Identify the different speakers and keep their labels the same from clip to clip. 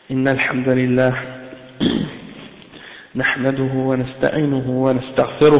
Speaker 1: إن الحمد لله نحمده ونستعينه ونستغفره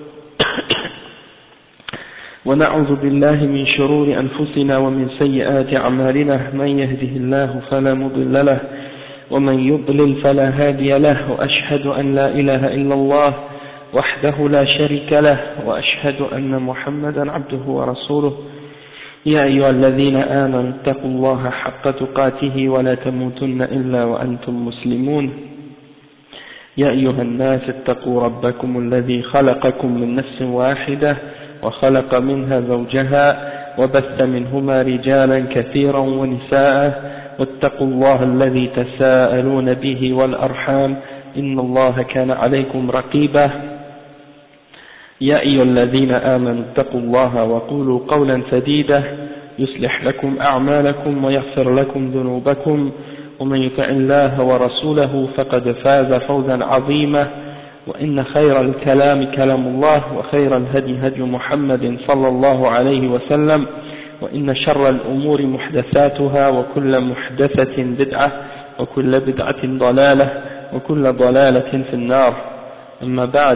Speaker 1: ونعوذ بالله من شرور أنفسنا ومن سيئات أعمالنا من يهده الله فلا مضل له ومن يضلل فلا هادي له وأشهد أن لا إله إلا الله وحده لا شريك له وأشهد أن محمدا عبده ورسوله يا أيها الذين آمنوا اتقوا الله حق تقاته ولا تموتن إلا وأنتم مسلمون يا أيها الناس اتقوا ربكم الذي خلقكم من نفس واحدة وخلق منها زوجها وبث منهما رجالا كثيرا ونساء واتقوا الله الذي تساءلون به والأرحام إن الله كان عليكم رقيبا يا أيها الذين آمنوا اتقوا الله وقولوا قولا سديدا يصلح لكم أعمالكم ويغفر لكم ذنوبكم ومن يطع الله ورسوله فقد فاز فوزا عظيما وإن خير الكلام كلام الله وخير الهدي هدي محمد صلى الله عليه وسلم وإن شر الأمور محدثاتها وكل محدثة بدعة وكل بدعة ضلالة وكل ضلالة في النار أما بعد.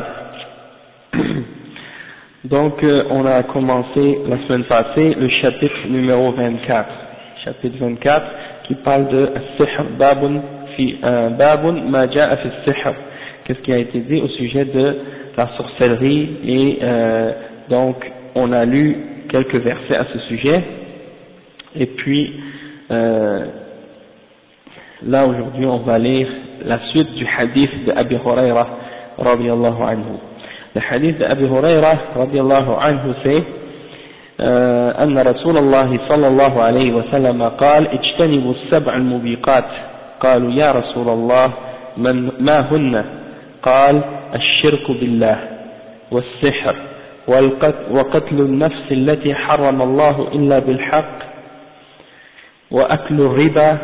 Speaker 1: Donc on a commencé la semaine passée le chapitre numéro 24, chapitre 24 qui parle de As-Sihr, Babun ma ja'a fi As-Sihr, qu'est-ce qui a été dit au sujet de la sorcellerie, et donc on a lu quelques versets à ce sujet, et puis là aujourd'hui on va lire la suite du hadith de Abi Huraira radiyallahu anhu. Le hadith d'Abi Huraira radiyallahu anhu c'est أن رسول الله صلى الله عليه وسلم قال اجتنبوا السبع الموبقات قالوا يا رسول الله ما هن قال الشرك بالله والسحر وقتل النفس التي حرم الله إلا بالحق وأكل الربا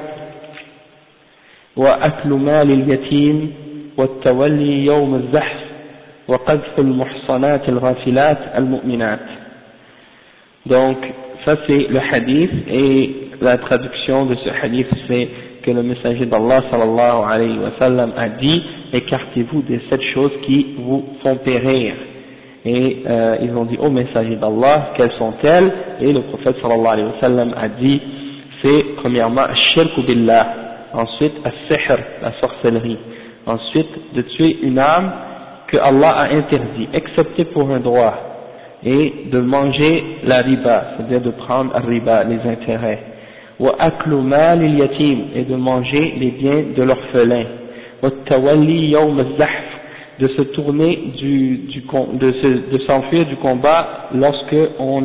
Speaker 1: وأكل مال اليتيم والتولي يوم الزحف وقذف المحصنات الغافلات المؤمنات. Donc ça c'est le hadith, et la traduction de ce hadith c'est que le messager d'Allah sallallahu alayhi wa sallam a dit: écartez-vous des 7 choses qui vous font périr. Et ils ont dit au messager d'Allah quelles sont-elles, et le prophète sallallahu alayhi wa sallam a dit c'est premièrement ash-shirku billah, ensuite as-sihr, la sorcellerie, ensuite de tuer une âme que Allah a interdit, excepté pour un droit, et de manger la riba, c'est-à-dire de prendre la riba, les intérêts, wa aklu mal al-yatim, et de manger les biens de l'orphelin, wa tawalli yawm al-zahf, de se tourner de s'enfuir du combat lorsque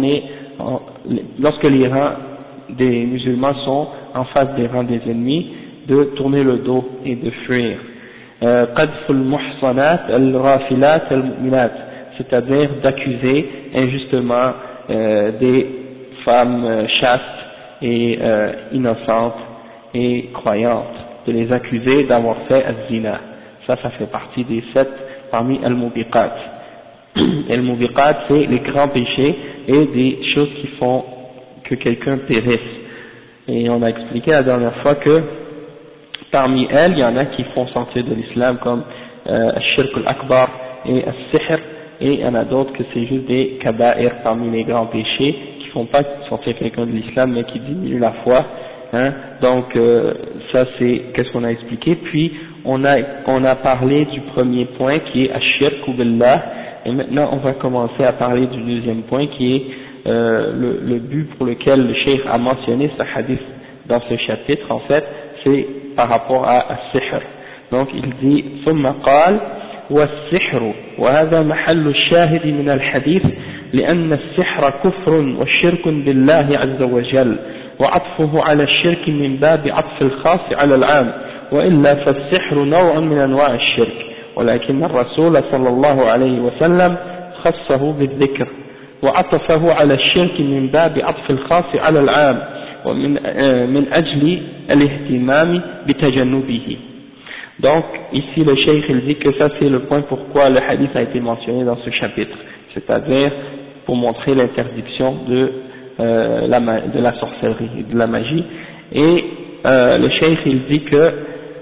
Speaker 1: les rangs des musulmans sont en face des rangs des ennemis, de tourner le dos et de fuir. قذف المحصنات الغافلات المؤمنات, c'est-à-dire d'accuser injustement des femmes chastes et innocentes et croyantes, de les accuser d'avoir fait az-zina. Ça fait partie des 7 parmi al-mubiqat. Al-mubiqat c'est les grands péchés et des choses qui font que quelqu'un périsse, et on a expliqué la dernière fois que parmi elles, il y en a qui font sortir de l'islam comme Al-Shirk al-Akbar et Al-Sihr, et il y en a d'autres que c'est juste des kaba'ir parmi les grands péchés qui font pas sortir quelqu'un de l'islam mais qui diminuent la foi, hein. Donc ça c'est qu'est-ce qu'on a expliqué. Puis on a parlé du premier point qui est Al-Shirk billah, et maintenant on va commencer à parler du deuxième point qui est le but pour lequel le cheikh a mentionné ce hadith dans ce chapitre. En fait c'est par rapport à السحر. Donc il dit ثم قال والسحر وهذا محل الشاهد من الحديث لأن السحر كفر والشرك بالله عز وجل وعطفه على الشرك من باب عطف الخاص على العام وإلا فالسحر نوع من أنواع الشرك ولكن الرسول صلى الله عليه وسلم خصه بالذكر وعطفه على الشرك من باب عطف الخاص على العام من أجل الاهتمام بتجنبه. Donc ici le cheikh il dit que ça c'est le point pourquoi le hadith a été mentionné dans ce chapitre, c'est-à-dire pour montrer l'interdiction de la sorcellerie et de la magie. Et le cheikh il dit que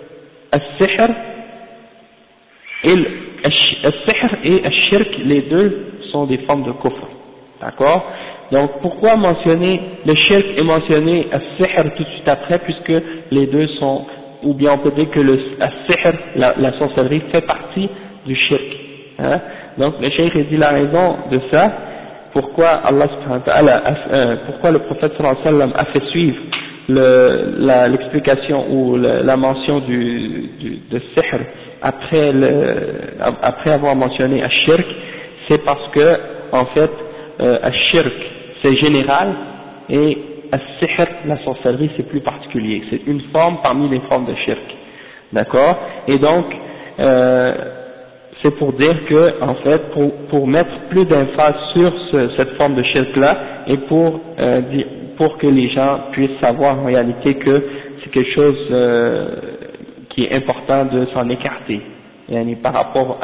Speaker 1: al-sihr et al-sihr et al-shirk, les deux sont des formes de kufr. D'accord? Donc pourquoi mentionner le shirk et mentionner al-sihr tout de suite après, puisque les deux sont, ou bien on peut dire que le al-sihr, la sorcellerie, fait partie du shirk. Hein? Donc le cheikh dit la raison de ça, pourquoi Allah subhanahu wa ta'ala, pourquoi le prophète sallallahu alayhi wa sallam a fait suivre l'explication ou la mention de sihr après avoir mentionné al-shirk, c'est parce que en fait al-shirk c'est général et al-sihr, la sorcellerie, c'est plus particulier, c'est une forme parmi les formes de shirk, d'accord? Et donc c'est pour dire que, en fait, pour mettre plus d'emphase sur cette forme de shirk là, et pour que les gens puissent savoir en réalité que c'est quelque chose qui est important de s'en écarter. Et par rapport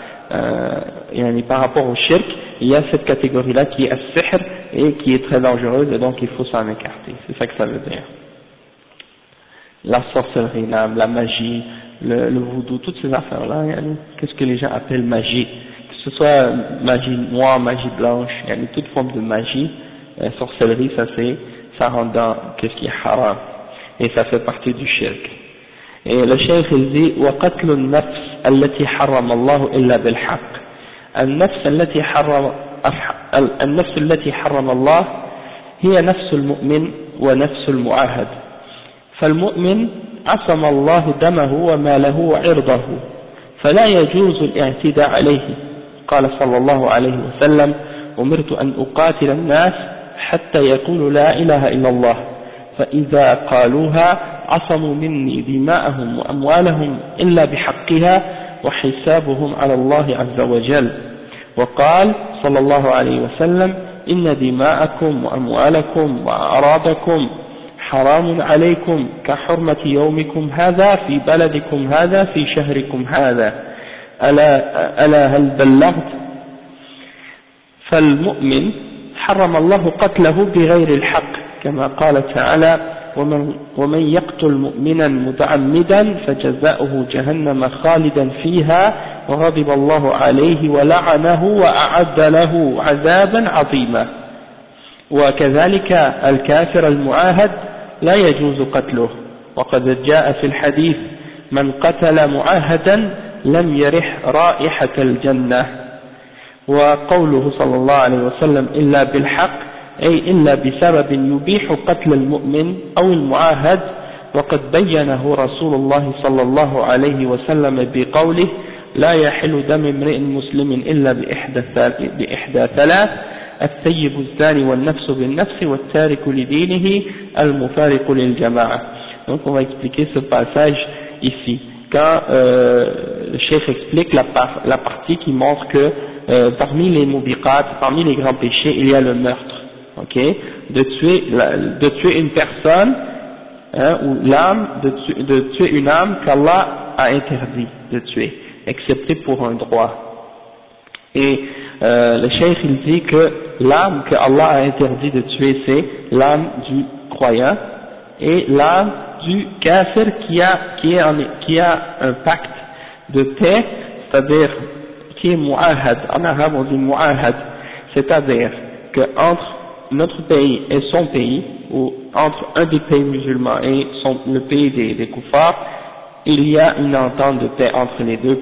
Speaker 1: au shirk, il y a cette catégorie là qui est as-sihr et qui est très dangereuse, et donc il faut s'en écarter. C'est ça que ça veut dire. La sorcellerie, la magie, le voodoo, toutes ces affaires-là, qu'est-ce que les gens appellent magie, que ce soit magie noire, magie blanche, toute forme de magie, sorcellerie, ça rentre dans qu'est-ce qui est haram, et ça fait partie du shirk. Et le cheikh il dit وقتل النفس التي حرم الله إلا بالحق. النفس التي حرم الله هي نفس المؤمن ونفس المعاهد. فالمؤمن عصم الله دمه وماله وعرضه، فلا يجوز الاعتداء عليه. قال صلى الله عليه وسلم: أمرت أن أقاتل الناس حتى يقولوا لا إله إلا الله، فإذا قالوها عصموا مني دماءهم وأموالهم إلا بحقها وحسابهم على الله عز وجل. وقال صلى الله عليه وسلم: إن دماءكم وأموالكم وأعراضكم حرام عليكم كحرمة يومكم هذا في بلدكم هذا في شهركم هذا، ألا هل بلغت؟ فالمؤمن حرم الله قتله بغير الحق، كما قال تعالى: ومن يقتل مؤمنا متعمدا فجزاؤه جهنم خالدا فيها وغضب الله عليه ولعنه وأعد له عذابا عظيما. وكذلك الكافر المعاهد لا يجوز قتله، وقد جاء في الحديث: من قتل معاهدا لم يرح رائحة الجنة. وقوله صلى الله عليه وسلم: إلا بالحق، أي إلا بسبب يبيح قتل المؤمن أو المعاهد، وقد بينه رسول الله صلى الله عليه وسلم بقوله: لا يحل دم امرئ مسلم إلا بإحدى ثلاث: الثيب الزاني والنفس بالنفس والتارك لدينه المفارق للجماعة. Donc on va expliquer ce passage ici, quand le cheikh explique la partie qui montre que parmi les mubiqat, parmi les grands péchés, il y a le meurtre, ok, de tuer une personne, ou l'âme, de tuer une âme qu'Allah a interdit de tuer, excepté pour un droit. Et le cheikh il dit que l'âme que Allah a interdit de tuer, c'est l'âme du croyant et l'âme du kafir qui a un pacte de paix, c'est-à-dire qui est mu'ahad. En arabe on dit mu'ahad, c'est-à-dire que entre notre pays et son pays, ou entre un des pays musulmans et le pays des kuffars, il y a une entente de paix entre les deux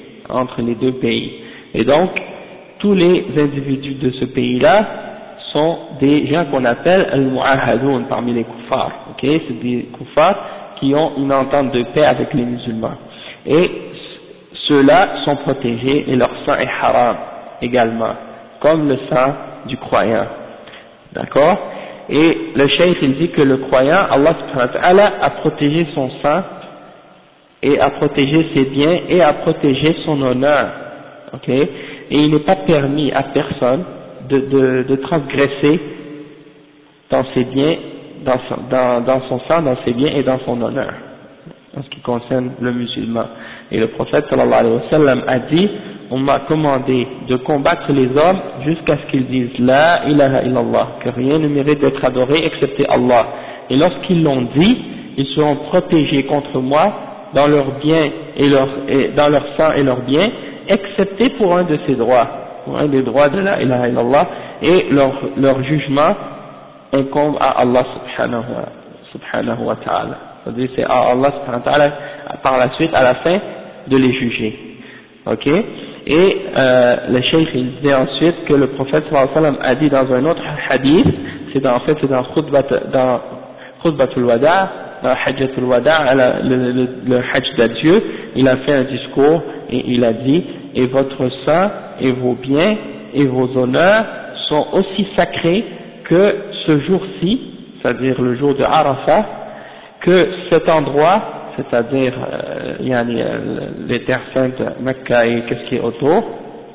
Speaker 1: pays. Et donc tous les individus de ce pays-là sont des gens qu'on appelle al-mu'ahadoun parmi les kuffars, ok, c'est des kuffars qui ont une entente de paix avec les musulmans, et ceux-là sont protégés et leur sang est haram également, comme le sang du croyant, d'accord. Et le cheikh il dit que le croyant, Allah subhanahu wa ta'ala a protégé son sang et a protégé ses biens et a protégé son honneur, ok. Et il n'est pas permis à personne de transgresser dans ses biens, dans son sang, dans ses biens et dans son honneur, en ce qui concerne le musulman. Et le prophète sallallahu alayhi wa sallam a dit: on m'a commandé de combattre les hommes jusqu'à ce qu'ils disent la ilaha illallah, que rien ne mérite d'être adoré excepté Allah. Et lorsqu'ils l'ont dit, ils seront protégés contre moi
Speaker 2: dans leurs biens dans leur sang et leurs biens, excepté pour un de ces droits, pour un des droits de la ilaha illallah, et leur jugement incombe à Allah subhanahu wa ta'ala. C'est-à-dire c'est à Allah subhanahu wa ta'ala par la suite, à la fin, de les juger. Ok? Et le cheikh il disait ensuite que le prophète sallallahu alayhi wa sallam a dit dans un autre hadith, c'est dans Khutbatul Wada', dans Hajjatul Wada', le Hajj d'adieu, il a fait un discours et il a dit: et votre sang et vos biens et vos honneurs sont aussi sacrés que ce jour-ci, c'est-à-dire le jour de Arafat, que cet endroit, c'est-à-dire les terres saintes, Mecca et qu'est-ce qui est autour,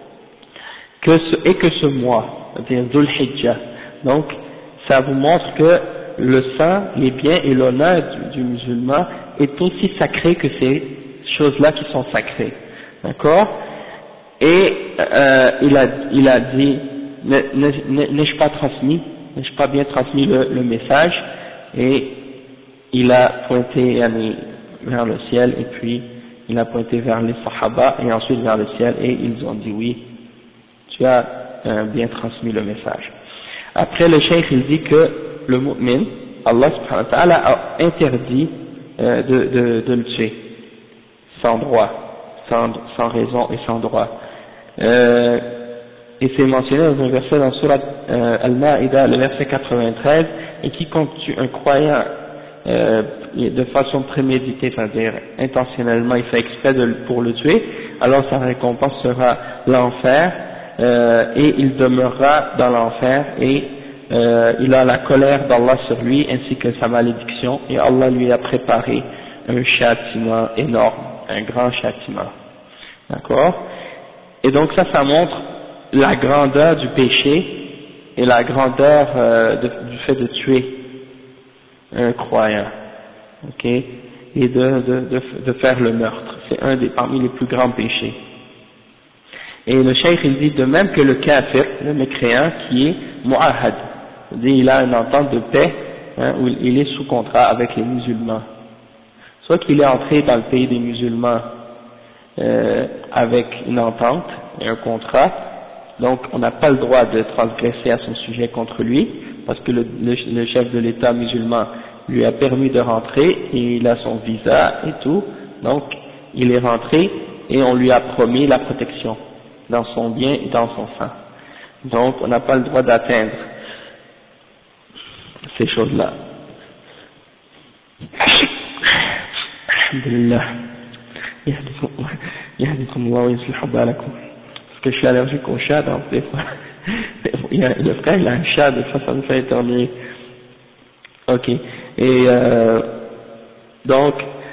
Speaker 2: et que ce mois, c'est-à-dire Dhul Hijjah. Donc, ça vous montre que le sang, les biens et l'honneur du musulman est aussi sacré que ces choses-là qui sont sacrées. D'accord? Et il a dit, n'ai-je pas bien transmis le message? Et il a pointé vers le ciel, et puis il a pointé vers les Sahaba, et ensuite vers le ciel, et ils ont dit oui, tu as bien transmis le message. Après, le cheikh il dit que le mu'min, Allah subhanahu wa ta'ala a interdit de le tuer sans droit, sans raison et sans droit. Et c'est mentionné dans un verset dans Surat Al-Ma'ida, le verset 93, et quiconque tue un croyant de façon préméditée, c'est-à-dire intentionnellement, il fait exprès pour le tuer, alors sa récompense sera l'enfer, et il demeurera dans l'enfer, et il a la colère d'Allah sur lui ainsi que sa malédiction, et Allah lui a préparé un châtiment énorme, un grand châtiment. D'accord? Et donc ça montre la grandeur du péché et la grandeur du fait de tuer un croyant, ok, et de faire le meurtre. C'est parmi les plus grands péchés. Et le cheikh il dit de même que le kafir, le mécréant, qui est mu'ahad, c'est-à-dire il a une entente de paix, où il est sous contrat avec les musulmans. Soit qu'il est entré dans le pays des musulmans avec une entente et un contrat, donc on n'a pas le droit de transgresser à son sujet contre lui, parce que le chef de l'État musulman lui a permis de rentrer, et il a son visa et tout, donc il est rentré, et on lui a promis la protection dans son bien et dans son sang. Donc on n'a pas le droit d'atteindre ces choses-là. Alhamdulillah. Yahdikum Allah wa yuslihu balakum. Parce que je suis allergique au chat, donc des fois, le frère il a un chat, des fois ça me fait éternuer. Ok. Et donc,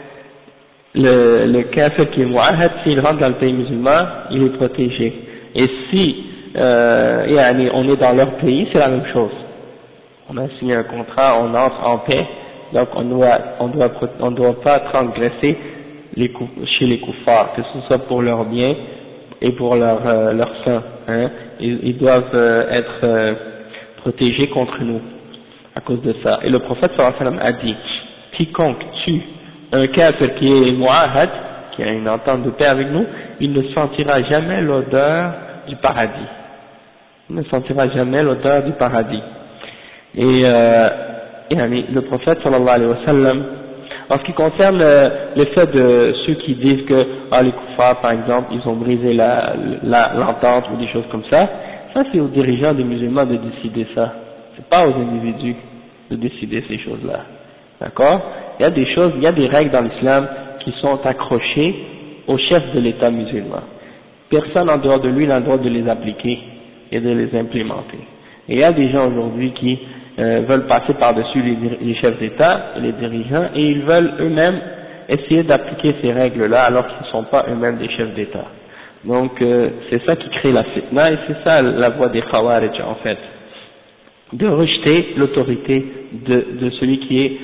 Speaker 2: le kafir qui est mu'ahad, s'il rentre dans le pays musulman, il est protégé. Et si on est dans leur pays, c'est la même chose. On a signé un contrat, on entre en paix, donc on doit pas transgresser chez les kuffars, que ce soit pour leur bien et pour leur sang. Ils doivent être protégés contre nous à cause de ça. Et le prophète sallallahu alayhi wa sallam a dit: quiconque tue un kafir qui est mu'ahad, qui a une entente de paix avec nous, il ne sentira jamais l'odeur du paradis. Il ne sentira jamais l'odeur du paradis. Et le prophète sallallahu alayhi wa sallam, en ce qui concerne l'effet de ceux qui disent que les kuffars par exemple ils ont brisé l'entente ou des choses comme ça c'est aux dirigeants des musulmans de décider ça, c'est pas aux individus de décider ces choses-là, d'accord? Il y a des choses, il y a des règles dans l'islam qui sont accrochées au chef de l'État musulman. Personne en dehors de lui n'a le droit de les appliquer et de les implémenter. Et il y a des gens aujourd'hui qui veulent passer par-dessus les chefs d'État et les dirigeants, et ils veulent eux-mêmes essayer d'appliquer ces règles-là alors qu'ils ne sont pas eux-mêmes des chefs d'État. Donc c'est ça qui crée la fitna, et c'est ça la voie des Khawarij en fait, de rejeter l'autorité de celui qui est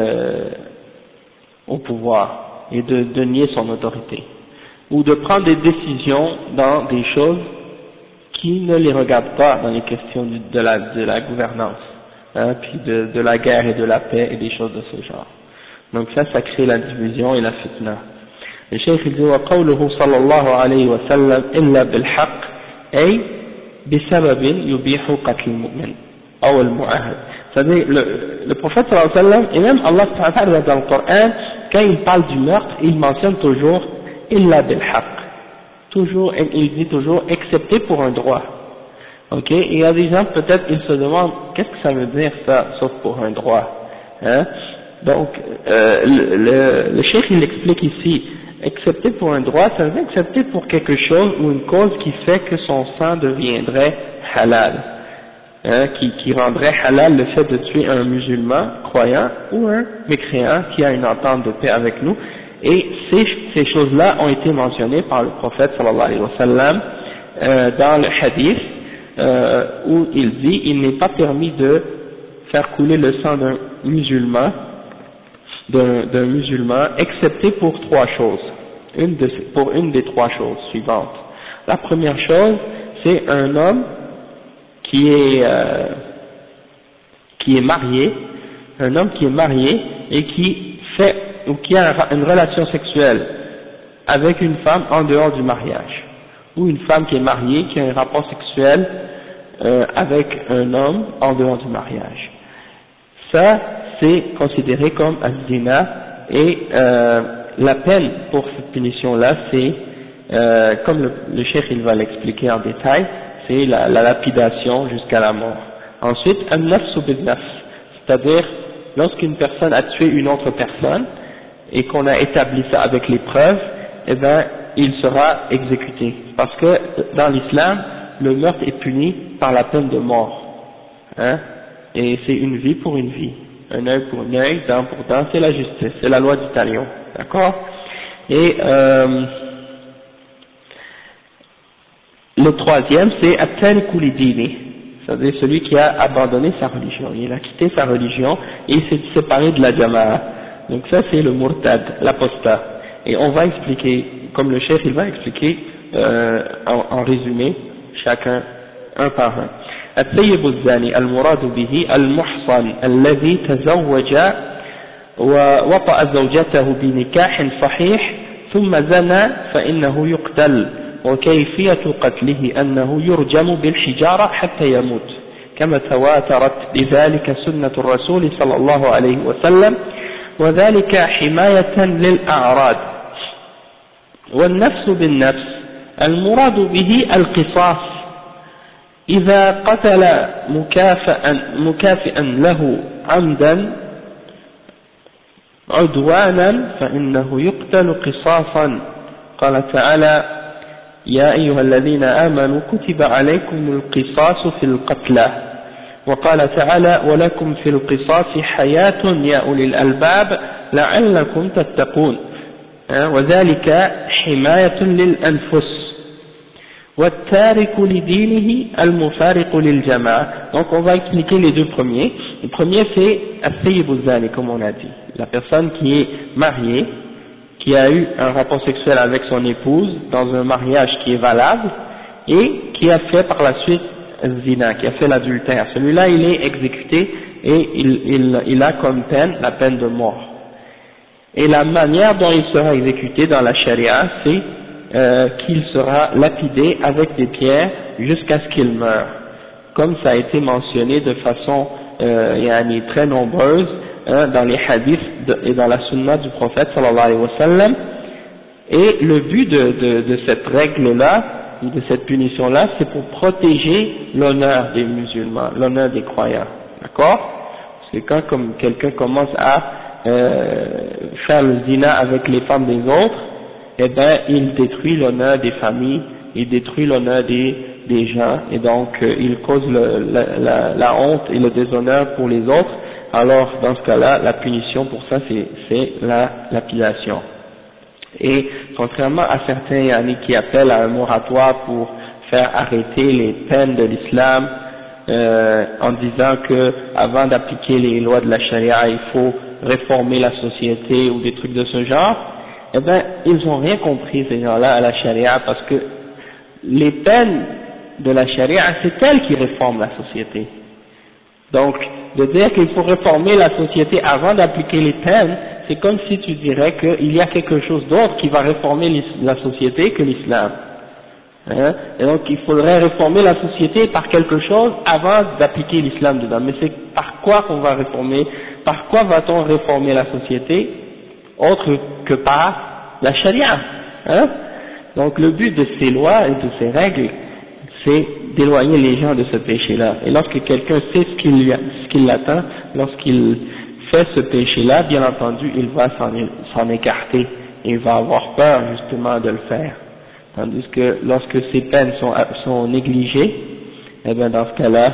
Speaker 2: au pouvoir et de nier son autorité, ou de prendre des décisions dans des choses qui ne les regardent pas dans les questions de la gouvernance, puis de la guerre et de la paix et des choses de ce genre. Donc ça crée la division et la fitna.
Speaker 1: Le cheikh il dit وقوله صلى الله عليه وسلم إلا بالحق أي بسبب يبيح قتل المؤمن أو المعاهد. C'est-à-dire le prophète sallallahu alayhi wa sallam et même Allah dans le Coran, quand il parle du meurtre, il mentionne toujours إلا بالحق, toujours, il dit toujours excepté pour un droit. Ok, et il y a des gens peut-être ils se demandent qu'est-ce que ça veut dire ça, sauf pour un droit, hein? Donc le cheikh il explique ici, excepté pour un droit, ça veut dire excepté pour quelque chose ou une cause qui fait que son sang deviendrait halal, hein, qui rendrait halal le fait de tuer un musulman croyant ou un mécréant qui a une entente de paix avec nous. Et ces choses-là ont été mentionnées par le prophète sallallahu alayhi wa sallam dans le hadith où il dit il n'est pas permis de faire couler le sang d'un musulman excepté pour trois choses, pour une des trois choses suivantes. La première chose, c'est un homme qui est marié, un homme qui est marié et qui fait ou qui a une relation sexuelle avec une femme en dehors du mariage, ou une femme qui est mariée qui a un rapport sexuel avec un homme en dehors du mariage. Ça, c'est considéré comme az-zina, et la peine pour cette punition-là, c'est, comme le cheikh il va l'expliquer en détail, c'est la lapidation jusqu'à la mort. Ensuite, an-nafsu bin-nafs, c'est-à-dire lorsqu'une personne a tué une autre personne et qu'on a établi ça avec les preuves, eh ben il sera exécuté, parce que dans l'islam le meurtre est puni par la peine de mort, hein, et c'est une vie pour une vie, un œil pour un œil, dent pour dent, c'est la justice, c'est la loi du talion, d'accord. Et le troisième c'est at-tariku li-dini, c'est-à-dire celui qui a abandonné sa religion, il a quitté sa religion et il s'est séparé de la jama'a. Donc ça c'est le murtad, l'apostat. Et on va expliquer, comme le chef il va expliquer en résumé, chacun un par un. الثيب الزاني المراد به المحصن الذي تزوج ووطأ زوجته بنكاح صحيح ثم زنى فإنه يقتل، وكيفية قتله أنه يرجم بالحجارة حتى يموت كما تواترت بذلك سنة الرسول صلى الله عليه وسلم، وذلك حماية للأعراض. والنفس بالنفس المراد به القصاص إذا قتل مكافئا له عمدا عدوانا فإنه يقتل قصاصا. قال تعالى يا أيها الذين آمنوا كتب عليكم القصاص في القتلى، وقال تعالى ولكم في القصاص حياة يا أولي الألباب لعلكم تتقون، وذلك حماية للأنفس. والتارك لدينه المفارق للجماعة. Donc on va expliquer les deux premiers. Le premier c'est الثيب الزاني, comme on a dit, la personne qui est mariée, qui a eu un rapport sexuel avec son épouse dans un mariage qui est valable et qui a fait par la suite zina, qui a fait l'adultère. Celui-là il est exécuté et il a comme peine la peine de mort. Et la manière dont il sera exécuté dans la charia, c'est qu'il sera lapidé avec des pierres jusqu'à ce qu'il meure, comme ça a été mentionné de façon très nombreuse dans les hadiths et dans la sunna du prophète sallallahu alayhi wa sallam. Et le but de cette règle-là, de cette punition-là, c'est pour protéger l'honneur des musulmans, l'honneur des croyants, d'accord? Parce que quand comme quelqu'un commence à faire le zina avec les femmes des autres, eh ben il détruit l'honneur des familles, il détruit l'honneur des gens, et donc il cause la honte et le déshonneur pour les autres. Alors dans ce cas-là, la punition pour ça c'est la lapidation. Et contrairement à certains qui appellent à un moratoire pour faire arrêter les peines de l'islam, en disant que avant d'appliquer les lois de la charia il faut réformer la société ou des trucs de ce genre, eh ben ils n'ont rien compris ces gens-là à la charia, parce que les peines de la charia c'est elle qui réforme la société. Donc de dire qu'il faut réformer la société avant d'appliquer les peines, c'est comme si tu dirais qu'il y a quelque chose d'autre qui va réformer la société que l'islam. Hein? Et donc il faudrait réformer la société par quelque chose avant d'appliquer l'islam dedans. Mais c'est par quoi qu'on va réformer, par quoi va-t-on réformer la société autre que par la charia, hein? Donc le but de ces lois et de ces règles, c'est d'éloigner les gens de ce péché-là. Et lorsque quelqu'un sait ce qui l'attend, lorsqu'il fait ce péché-là, bien entendu, il va s'en écarter, et il va avoir peur justement de le faire. Tandis que lorsque ces peines sont négligées, eh bien dans ce cas-là,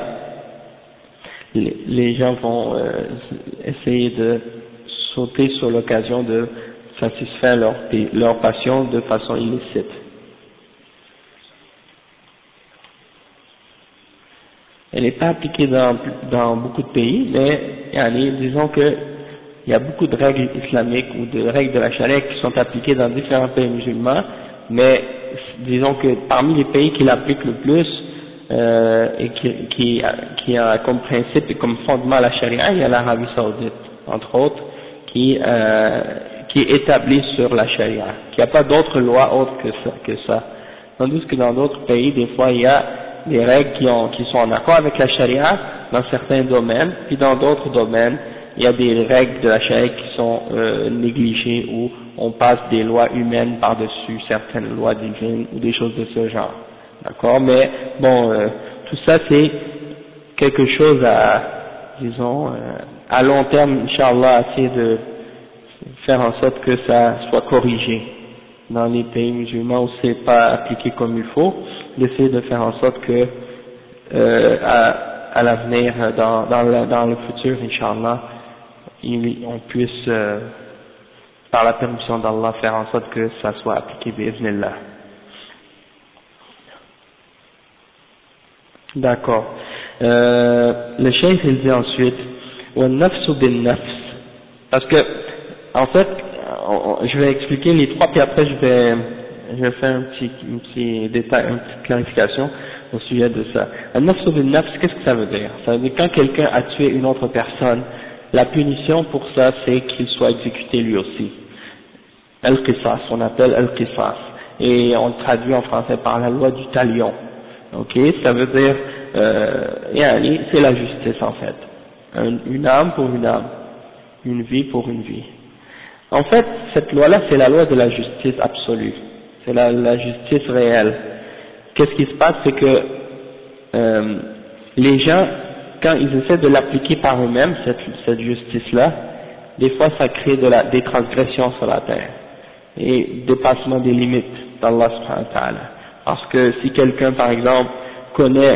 Speaker 1: les gens vont essayer de sauter sur l'occasion de satisfaire leur passion de façon illicite. Elle n'est pas appliquée dans beaucoup de pays, mais disons que il y a beaucoup de règles islamiques ou de règles de la charia qui sont appliquées dans différents pays musulmans, mais disons que parmi les pays qui l'appliquent le plus et qui a comme principe et comme fondement la charia, il y a l'Arabie Saoudite, entre autres, qui est établie sur la charia, qui n'a pas d'autres lois autres que ça. Tandis que dans d'autres pays, des fois, il y a des règles qui sont en accord avec la charia dans certains domaines, puis dans d'autres domaines, il y a des règles de la charia qui sont négligées, où on passe des lois humaines par-dessus certaines lois divines ou des choses de ce genre. D'accord? Mais bon, tout ça c'est quelque chose à, disons, à long terme, Inch'Allah, essayer de faire en sorte que ça soit corrigé dans les pays musulmans où c'est pas appliqué comme il faut, d'essayer de faire en sorte que à l'avenir, dans le futur, Inch'Allah, on puisse, par la permission d'Allah, faire en sorte que ça soit appliqué bi'idhnillah. D'accord. Le cheikh il dit ensuite وَالنَّفْسُ بِالنَّفْسِ, parce que en fait je vais expliquer les trois puis après je vais faire un petit détail, une petite clarification au sujet de ça. النَّفْسُ بِالنَّفْسِ, qu'est-ce que ça veut dire? Ça veut dire quand quelqu'un a tué une autre personne, la punition pour ça c'est qu'il soit exécuté lui aussi. Al-Qisas, on appelle Al-Qisas, et on le traduit en français par la loi du talion. Ok, ça veut dire, c'est la justice en fait. Une âme pour une âme, une vie pour une vie. En fait, cette loi-là, c'est la loi de la justice absolue. C'est la justice réelle. Qu'est-ce qui se passe, c'est que les gens, quand ils essaient de l'appliquer par eux-mêmes, cette justice-là, des fois ça crée des transgressions sur la terre et dépassement des limites d'Allah subhanahu wa ta'ala. Parce que si quelqu'un, par exemple, connaît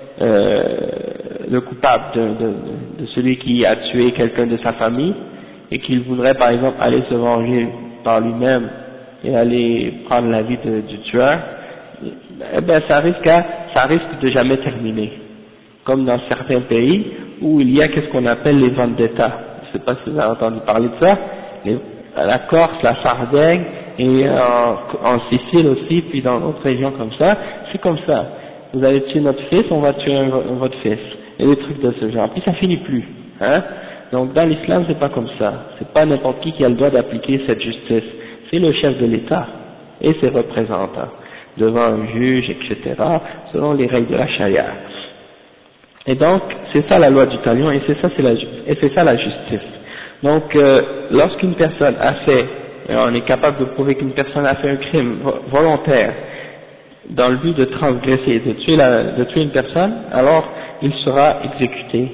Speaker 1: le coupable de celui qui a tué quelqu'un de sa famille, et qu'il voudrait, par exemple, aller se venger par lui-même et aller prendre la vie du tueur, eh ben ça risque de jamais terminer. Comme dans certains pays où il y a qu'est-ce qu'on appelle les vendettas. Je ne sais pas si vous avez entendu parler de ça. La Corse, la Sardaigne, et en Sicile aussi, puis dans d'autres régions comme ça, c'est comme ça. Vous avez tué notre fils, on va tuer votre fils, et des trucs de ce genre. Puis ça finit plus, hein. Donc dans l'islam c'est pas comme ça. C'est pas n'importe qui a le droit d'appliquer cette justice. C'est le chef de l'État et ses représentants devant un juge, etc. selon les règles de la charia. Et donc c'est ça la loi du talion et c'est ça la justice. Donc lorsqu'une personne a fait, on est capable de prouver qu'une personne a fait un crime volontaire dans le but de transgresser, de tuer une personne, alors il sera exécuté,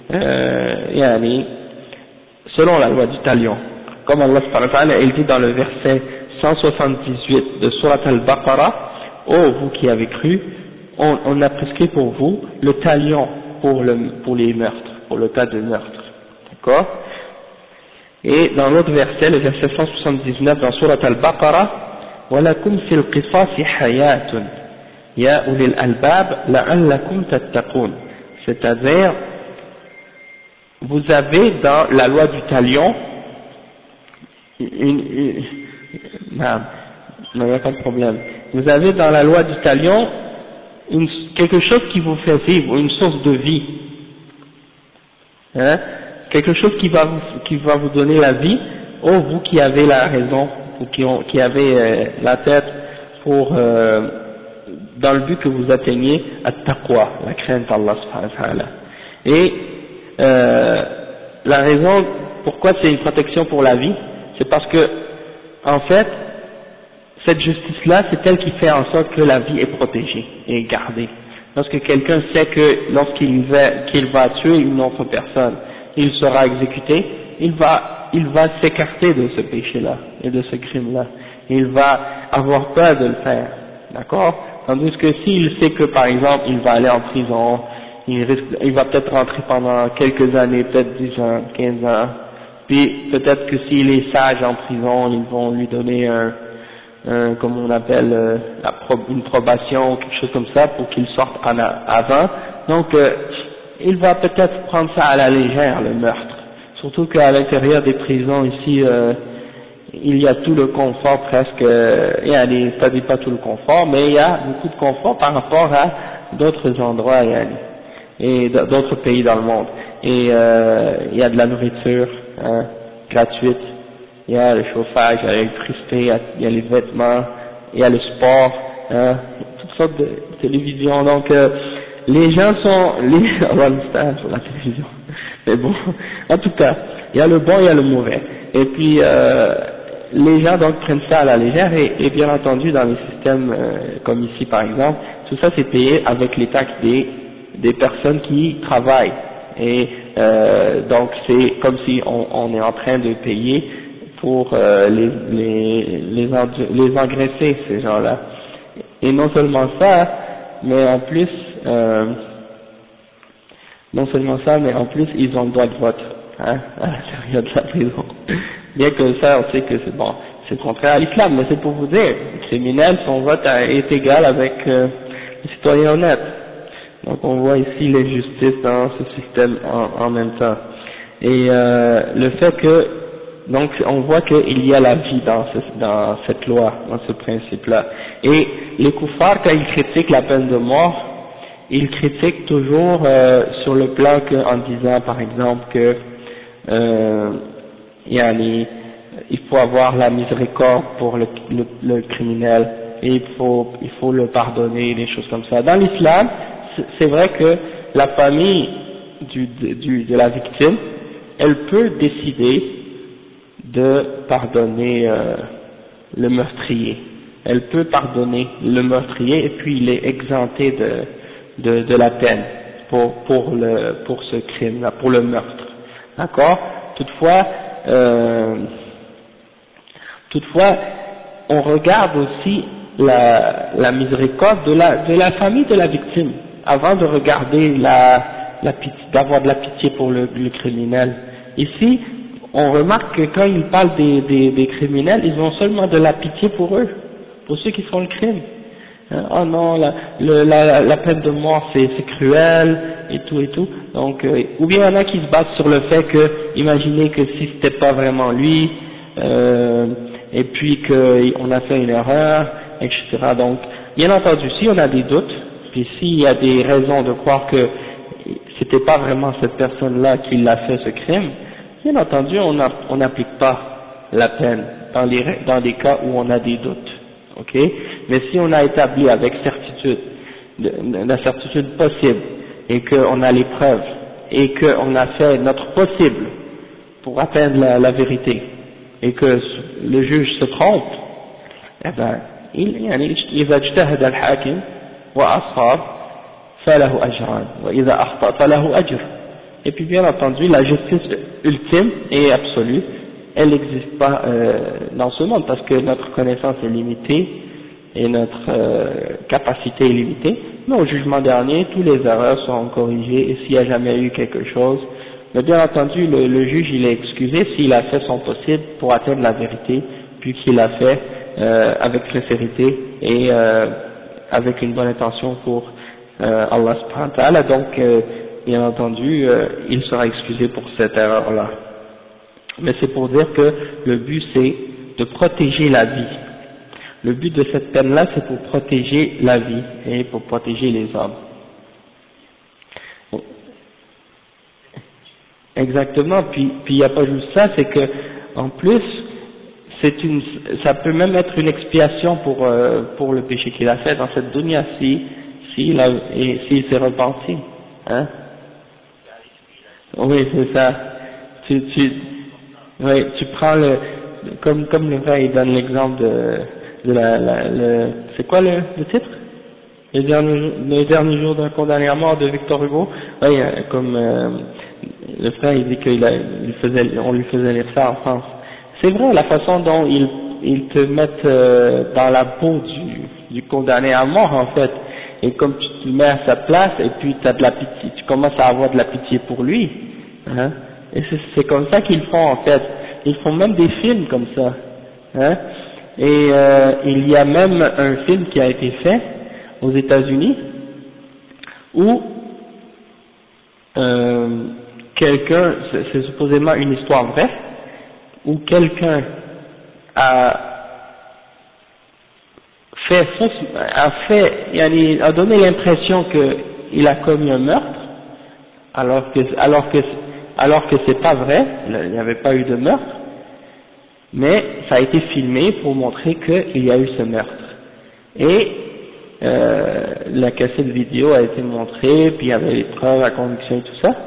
Speaker 1: selon la loi du talion. Comme Allah subhanahu wa ta'ala, il dit dans le verset 178 de Surat al-Baqarah, ô vous qui avez cru, on a prescrit pour vous le talion pour les meurtres, pour le cas de meurtre. D'accord? Et dans l'autre verset, le verset 179 dans Surat al-Baqarah, وَلَكُمْ فِي الْقِصَاصِ حَيَاةٌ يَا أُولِي الْأَلْبَابِ لَعَلَّكُمْ تَتَّقُونَ, c'est-à-dire vous avez dans la loi du talion non, il n'y a pas de problème. Vous avez dans la loi du talion quelque chose qui vous fait vivre, une source de vie, hein, quelque chose qui va vous donner la vie, ô vous qui avez la raison, ou qui avez la tête pour dans le but que vous atteignez at-taqwa, la crainte d'Allah subhanahu wa ta'ala. Et la raison pourquoi c'est une protection pour la vie, c'est parce que en fait cette justice-là, c'est elle qui fait en sorte que la vie est protégée et gardée. Lorsque quelqu'un sait que lorsqu'il va tuer une autre personne, il sera exécuté, il va s'écarter de ce péché-là et de ce crime-là. Il va avoir peur de le faire, d'accord? Tandis que s'il sait que par exemple il va aller en prison, il va peut-être rentrer pendant quelques années, peut-être 10 ans, 15 ans, puis peut-être que s'il est sage en prison, ils vont lui donner comme on appelle une probation ou quelque chose comme ça pour qu'il sorte avant. Donc il va peut-être prendre ça à la légère, le meurtre. Surtout qu'à l'intérieur des prisons ici, il y a tout le confort presque, c'est-à-dire pas tout le confort, mais il y a beaucoup de confort par rapport à d'autres endroits et d'autres pays dans le monde. Et il y a de la nourriture gratuite, il y a le chauffage, il y a l'électricité, il y a les vêtements, il y a le sport, toutes sortes de télévision. Donc les gens sont on va le faire sur la télévision. Mais bon, en tout cas, il y a le bon, il y a le mauvais. Et puis les gens donc prennent ça à la légère et bien entendu dans les systèmes comme ici par exemple, tout ça c'est payé avec les taxes des personnes qui travaillent. Et donc c'est comme si on est en train de payer pour les engraisser ces gens-là. Et non seulement ça, mais en plus ils ont le droit de vote à l'intérieur de la prison. Bien que ça on sait que c'est contraire à l'islam, mais c'est pour vous dire, les criminels, son vote est égal avec les citoyens honnêtes. Donc on voit ici l'injustice dans ce système en même temps. Et le fait que, donc on voit qu'il y a la vie dans cette loi, dans ce principe-là. Et les koufars, quand ils critiquent la peine de mort, ils critiquent toujours sur le plan en disant par exemple que il faut avoir la miséricorde pour le criminel et il faut le pardonner, des choses comme ça. Dans l'islam, c'est vrai que la famille de la victime, elle peut décider de pardonner le meurtrier. Elle peut pardonner le meurtrier et puis il est exempté de la peine pour ce crime-là, pour le meurtre. D'accord? Toutefois, on regarde aussi la miséricorde de la famille de la victime, avant de regarder d'avoir de la pitié pour le criminel. Ici, on remarque que quand ils parlent des criminels, ils ont seulement de la pitié pour eux, pour ceux qui font le crime. Oh non, la peine de mort c'est cruel et tout. Donc, ou bien il y en a qui se battent sur le fait que, imaginez que si c'était pas vraiment lui, et puis qu'on a fait une erreur, etc. Donc, bien entendu, si on a des doutes, puis s'il y a des raisons de croire que c'était pas vraiment cette personne-là qui l'a fait ce crime, bien entendu, on n'applique pas la peine dans les cas où on a des doutes. Ok? Mais si on a établi avec certitude, la certitude possible, et qu'on a les preuves, et qu'on a fait notre possible pour atteindre la vérité, et que le juge se trompe, eh ben, إذا اجتهد الحاكم وأصاب فله أجران وإذا أخطأ فله أجر. Et puis bien entendu, la justice ultime et absolue, elle n'existe pas dans ce monde parce que notre connaissance est limitée et notre capacité est limitée. Mais au jugement dernier, tous les erreurs seront corrigées et s'il n'y a jamais eu quelque chose, mais bien entendu, le juge il est excusé s'il a fait son possible pour atteindre la vérité, puis qu'il a fait avec sincérité et avec une bonne intention pour Allah subhanahu wa ta'ala. Donc bien entendu, il sera excusé pour cette erreur-là. Mais c'est pour dire que le but c'est de protéger la vie. Le but de cette peine-là, c'est pour protéger la vie et pour protéger les hommes. Exactement. Puis il n'y a pas juste ça, c'est que
Speaker 2: en plus, ça peut même être une expiation pour le péché qu'il a fait dans cette dunya s'il s'est repenti, hein. Oui, c'est ça. Tu prends comme le frère il donne l'exemple c'est quoi le titre? Les derniers jours d'un condamné à mort de Victor Hugo. Oui, comme le frère il dit on lui faisait lire ça en France. C'est vrai la façon dont ils te mettent dans la peau du condamné à mort en fait. Et comme tu te mets à sa place et puis tu as de la pitié, tu commences à avoir de la pitié pour lui, hein. Et c'est comme ça qu'ils font en fait. Ils font même des films comme ça, hein. Et il y a même un film qui a été fait aux États-Unis où quelqu'un, c'est supposément une histoire vraie, où quelqu'un a donné l'impression qu'il a commis un meurtre, alors que c'est pas vrai, il n'y avait pas eu de meurtre, mais ça a été filmé pour montrer qu'il y a eu ce meurtre. Et la cassette vidéo a été montrée, puis il y avait les preuves à conviction et tout ça,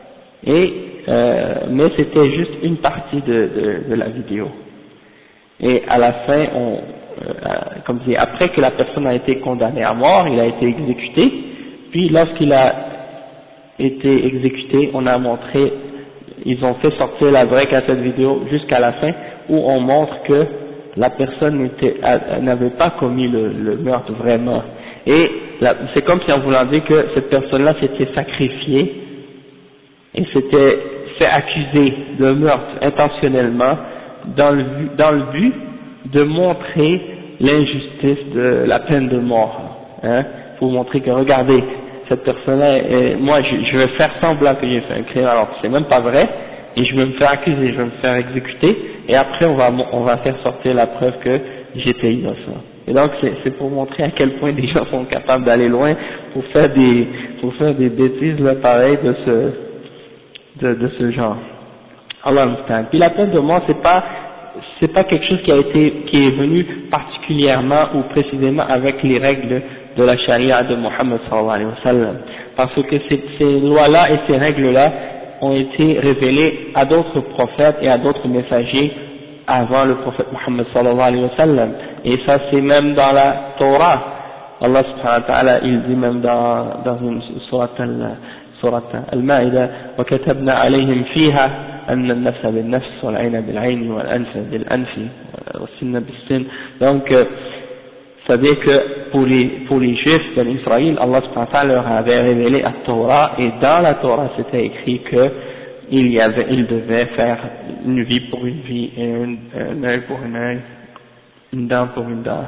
Speaker 2: mais c'était juste une partie de la vidéo. Et à la fin, comme je dis, après que la personne a été condamnée à mort, il a été exécuté, puis lorsqu'il a été exécuté, on a montré, ils ont fait sortir la vraie cassette vidéo jusqu'à la fin, où on montre que la personne n'avait pas commis le meurtre vraiment. Et c'est comme si on voulait dire que cette personne-là s'était sacrifiée et s'était fait accuser de meurtre intentionnellement dans le but de montrer l'injustice de la peine de mort, hein, pour montrer que regardez, cette personne-là, moi je vais faire semblant que j'ai fait un crime alors que c'est même pas vrai, et je vais me faire accuser, je vais me faire exécuter, et après on va faire sortir la preuve que j'étais innocent. Et donc c'est pour montrer à quel point des gens sont capables d'aller loin pour faire des bêtises là pareilles de ce genre. Allah m'sta'an. Puis la peine de mort c'est pas quelque chose qui est venu particulièrement ou précisément avec les règles de la charia de Mohammed sallallahu alayhi wa sallam, parce que ces lois-là et ces règles-là ont été révélées à d'autres prophètes et à d'autres messagers avant le prophète Mohammed sallallahu alayhi wa sallam, et ça c'est même dans la Torah. Allah subhanahu wa ta'ala il dit même dans une sourate al-Ma'ida وَكَتَبْنَا عَلَيْهِمْ فِيهَا أَنَّ النَّفْسَ بِالنَّفْسِ وَالْعَيْنَ بِالْعَيْنِ وَالْأَنْفَ بِالْأَنْفِ وَالسِّنَّ بِالسِّنِّ. Donc ça veut dire que pour les Juifs d'Israël, Allah subhanahu wa ta'ala leur avait révélé la Torah, et dans la Torah c'était écrit que il devait faire une vie pour une vie, et un œil pour un œil, une dent pour une dent.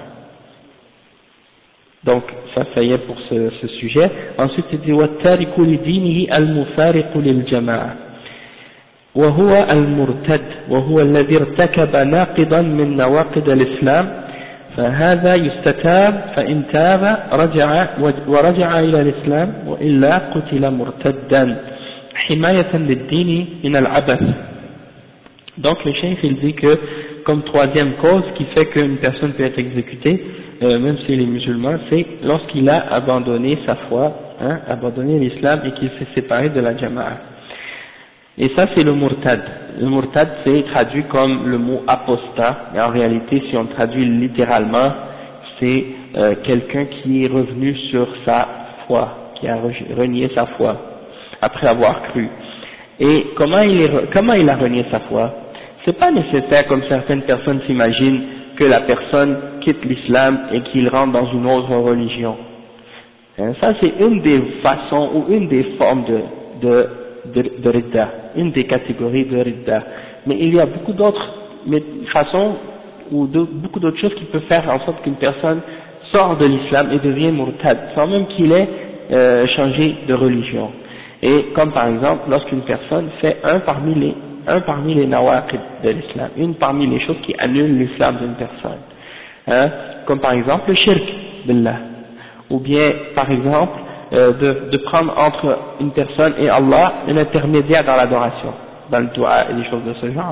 Speaker 2: Donc ça y est pour ce sujet. Ensuite il dit وَالتَّارِكُ لِدِينِهِ الْمُفَارِقُ لِلْجَمَاعَةِ وهو المرتد وهو الذي ارتكب ناقضا من نواقض الإسلام فهذا يستتاب فإن تاب ورجع إلى الإسلام وإلا قتل مرتدا حماية للدين من العبث. Donc le cheikh il dit que comme troisième cause qui fait qu'une personne peut être exécutée, même s'il est musulman, c'est lorsqu'il a abandonné sa foi, hein, abandonné l'islam et qu'il s'est séparé de la jama'a. Et ça c'est le murtad. Le murtad c'est traduit comme le mot apostat, mais en réalité si on traduit littéralement, c'est quelqu'un qui est revenu sur sa foi, qui a renié sa foi après avoir cru. Et comment il a renié sa foi? C'est pas nécessaire, comme certaines personnes s'imaginent, que la personne quitte l'islam et qu'il rentre dans une autre religion. Hein, ça c'est une des façons ou une des formes de ridda, une des catégories de ridda. Mais il y a beaucoup d'autres façons ou beaucoup d'autres choses qui peuvent faire en sorte qu'une personne sort de l'islam et devient murtad, sans même qu'il ait changé de religion. Et comme par exemple, lorsqu'une personne fait un parmi les nawaqid de l'islam, une parmi les choses qui annulent l'islam d'une personne, hein, comme par exemple le shirk billah, ou bien par exemple de prendre entre une personne et Allah un intermédiaire dans l'adoration, dans le dua et des choses de ce genre,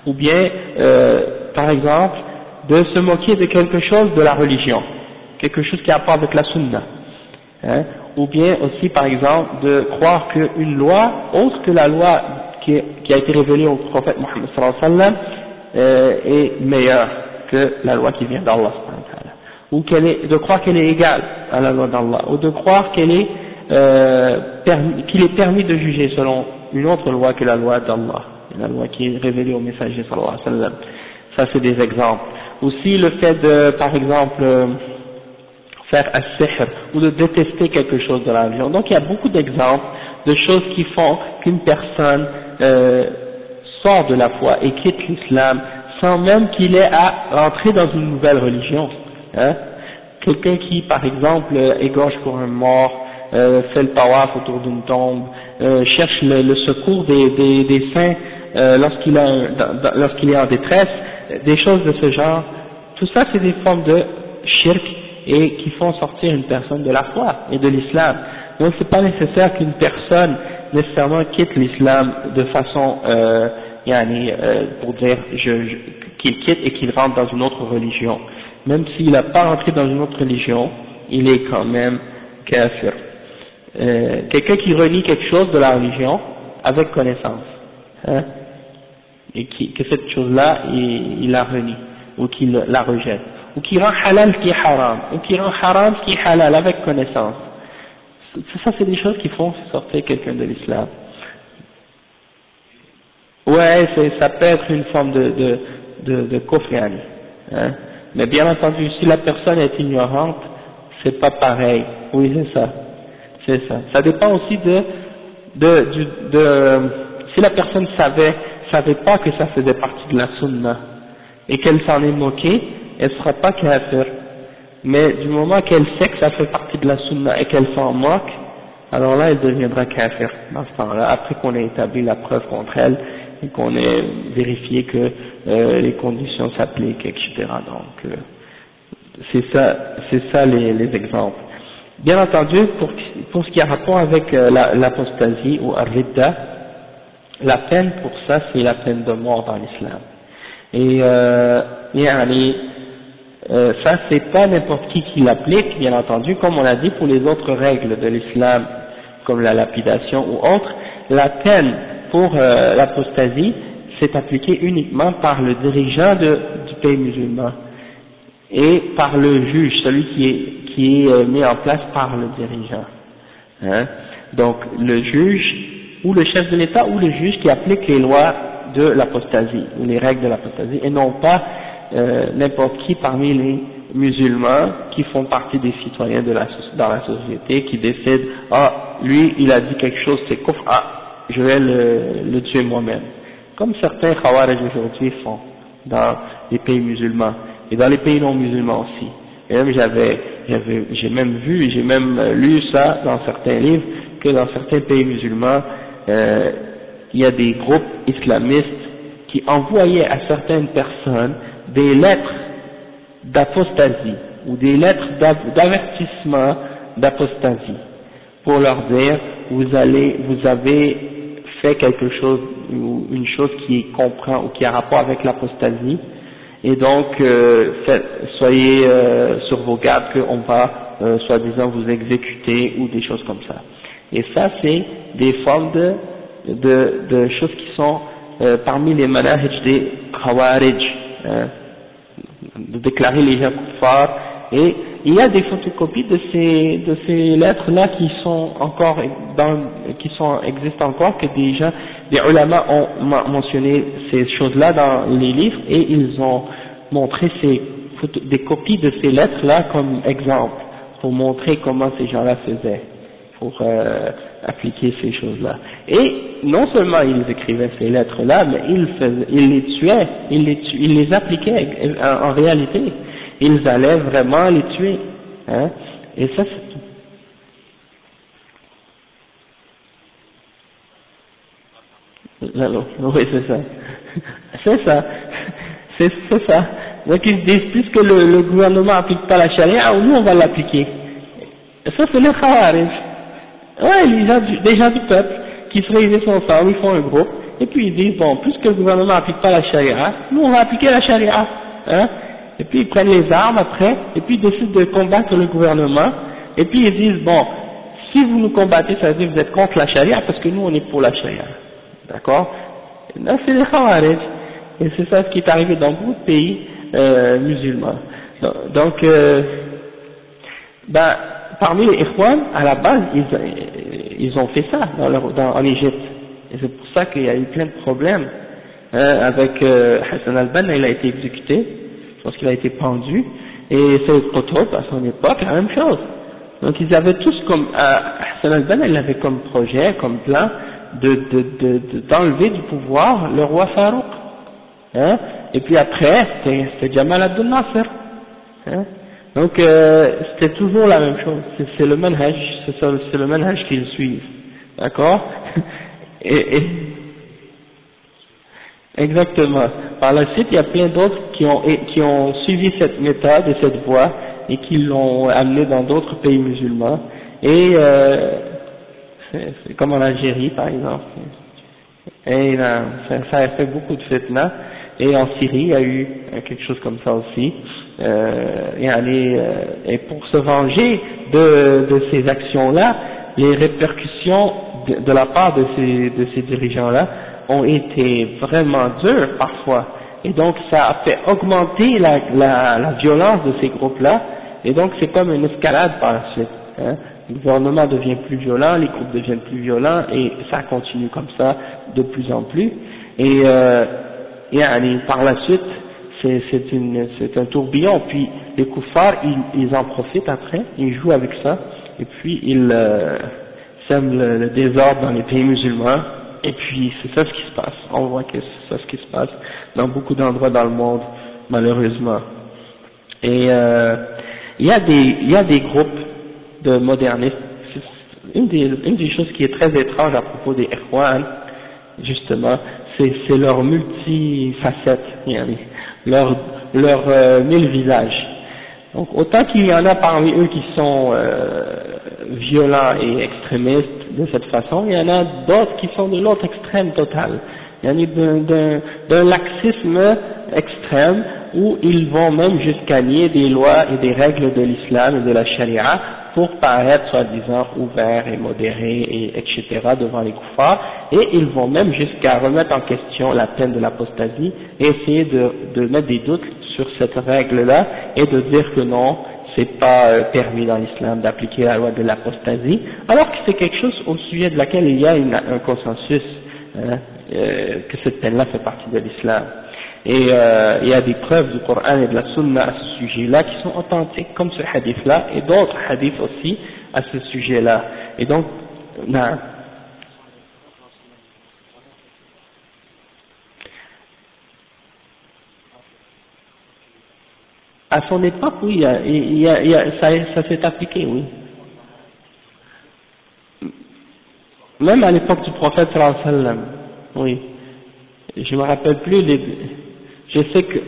Speaker 1: ou bien, par exemple, de se moquer de quelque chose de la religion, quelque chose qui a rapport avec la sunna, hein, ou bien aussi, par exemple, de croire qu'une loi, autre que la loi qui a été révélée au prophète Mohammed sallallahu alayhi wa sallam, est meilleure que la loi qui vient d'Allah, ou de croire qu'elle est égale à la loi d'Allah, ou de croire qu'il est permis de juger selon une autre loi que la loi d'Allah, la loi qui est révélée au messager sallallahu alayhi wa sallam. Ça c'est des exemples. Aussi le fait de, par exemple, faire as-sihr, ou de détester quelque chose de la religion. Donc il y a beaucoup d'exemples de choses qui font qu'une personne sort de la foi et quitte l'islam sans même qu'il ait à rentrer dans une nouvelle religion. Hein? Quelqu'un qui, par exemple, égorge pour un mort, fait le tawaf autour d'une tombe, cherche le secours des saints lorsqu'il est en détresse, des choses de ce genre, tout ça c'est des formes de shirk et qui font sortir une personne de la foi et de l'islam. Donc c'est pas nécessaire qu'une personne nécessairement quitte l'islam de façon pour dire qu'il quitte et qu'il rentre dans une autre religion. Même s'il n'a pas rentré dans une autre religion, il est quand même kafir. Quelqu'un qui renie quelque chose de la religion avec connaissance, hein, et que cette chose-là, il la renie, ou qu'il la rejette, ou qui rend halal ce qui est haram, ou qui rend haram ce qui est halal avec connaissance. Ça c'est des choses qui font sortir quelqu'un de l'islam. Ouais, ça peut être une forme de kufr, hein. Mais bien entendu, si la personne est ignorante, c'est pas pareil. Oui, c'est ça. C'est ça. Ça dépend aussi si la personne savait pas que ça faisait partie de la sunna, et qu'elle s'en est moquée, elle sera pas kafir. Mais du moment qu'elle sait que ça fait partie de la sunna et qu'elle s'en moque, alors là elle deviendra kafir dans ce temps-là, après qu'on ait établi la preuve contre elle et qu'on ait vérifié que les conditions s'appliquent, etc. Donc c'est ça les exemples. Bien entendu, pour ce qui a rapport avec l'apostasie ou ar-ridda, la peine pour ça c'est la peine de mort dans l'islam. Et ça c'est pas n'importe qui l'applique, bien entendu, comme on l'a dit pour les autres règles de l'islam, comme la lapidation ou autre. La peine pour l'apostasie c'est appliqué uniquement par le dirigeant du pays musulman et par le juge, celui qui est mis en place par le dirigeant. Hein? Donc le juge ou le chef de l'État ou le juge qui applique les lois de l'apostasie ou les règles de l'apostasie, et non pas n'importe qui parmi les musulmans qui font partie des citoyens dans la société, qui décident, lui il a dit quelque chose, c'est kufr, je vais le tuer moi-même, comme certains khawarij aujourd'hui font dans les pays musulmans et dans les pays non musulmans aussi. Et même j'ai même vu, j'ai même lu ça dans certains livres, que dans certains pays musulmans il y a des groupes islamistes qui envoyaient à certaines personnes des lettres d'apostasie ou des lettres d'avertissement d'apostasie pour leur dire vous avez fait quelque chose ou une chose qui comprend ou qui a rapport avec l'apostasie, et donc soyez sur vos gardes qu'on va soi-disant vous exécuter ou des choses comme ça. Et ça c'est des formes de choses qui sont parmi les manahij des khawarij, de déclarer les gens kuffar, et il y a des photocopies de ces lettres là qui sont encore existent encore, que des ulama ont mentionné ces choses là dans les livres, et ils ont montré des copies de ces lettres là comme exemple pour montrer comment ces gens là faisaient pour appliquer ces choses-là. Et non seulement ils écrivaient ces lettres-là, mais ils les tuaient, ils les appliquaient en réalité. Ils allaient vraiment les tuer. Hein? Et ça c'est tout. Oui, c'est ça. C'est ça. C'est ça. Donc ils disent, puisque le gouvernement n'applique pas la charia, nous on va l'appliquer. Et ça c'est les khawarij. Ouais, les gens du peuple qui se réunissent ensemble, ils font un groupe, et puis ils disent, bon, puisque le gouvernement n'applique pas la charia, nous on va appliquer la charia, hein, et puis ils prennent les armes après, et puis ils décident de combattre le gouvernement, et puis ils disent, bon, si vous nous combattez, ça veut dire que vous êtes contre la charia, parce que nous on est pour la charia, d'accord? Là c'est les Khawarij, et c'est ça ce qui est arrivé dans beaucoup de pays musulmans. Donc, parmi les Ikhwan, à la base, ils ont fait ça en Égypte. Et c'est pour ça qu'il y a eu plein de problèmes avec Hassan al-Banna, il a été exécuté, je pense qu'il a été pendu, et Sayyid Qutb, à son époque, la même chose. Donc ils avaient tous comme, Hassan al-Banna, il avait comme projet, comme plan, d'enlever du pouvoir le roi Farouk. Hein, et puis après, c'était Jamal Abdel Nasser. Hein. Donc c'était toujours la même chose, c'est le manhaj, c'est le manhaj qu'ils suivent, d'accord? et exactement. Par la suite, il y a plein d'autres qui ont suivi cette méthode et cette voie et qui l'ont amené dans d'autres pays musulmans. Et c'est comme en Algérie par exemple. Et ça a fait beaucoup de fitna. Et en Syrie, il y a eu quelque chose comme ça aussi. Et pour se venger de ces actions-là, les répercussions de la part de ces dirigeants-là ont été vraiment dures parfois. Et donc ça a fait augmenter la violence de ces groupes-là. Et donc c'est comme une escalade par la suite. Hein. Le gouvernement devient plus violent, les groupes deviennent plus violents, et ça continue comme ça de plus en plus. Et par la suite, c'est un tourbillon, puis les koufars, ils en profitent après, ils jouent avec ça, et puis ils sèment le désordre dans les pays musulmans, et puis c'est ça ce qui se passe. On voit que c'est ça ce qui se passe dans beaucoup d'endroits dans le monde, malheureusement. Et il y a des groupes de modernistes. Une des choses qui est très étrange à propos des Ikhwan, justement, c'est leur multifacette, leur mille visages. Donc autant qu'il y en a parmi eux qui sont violents et extrémistes de cette façon, il y en a d'autres qui sont de l'autre extrême total. Il y en a d'un laxisme extrême où ils vont même jusqu'à nier des lois et des règles de l'islam et de la charia pour paraître soi-disant ouverts et modérés et etc. devant les koufars, et ils vont même jusqu'à remettre en question la peine de l'apostasie et essayer de mettre des doutes sur cette règle-là et de dire que non, c'est pas permis dans l'islam d'appliquer la loi de l'apostasie, alors que c'est quelque chose au sujet de laquelle il y a un consensus, que cette peine-là fait partie de l'islam. Et il y a des preuves du Coran et de la Sunna à ce sujet-là qui sont authentiques, comme ce hadith-là, et d'autres hadiths aussi à ce sujet-là. Et donc, à son époque, oui, ça s'est appliqué, oui. Même à l'époque du prophète sallallahu alayhi wa sallam, oui. Je me rappelle plus je sais que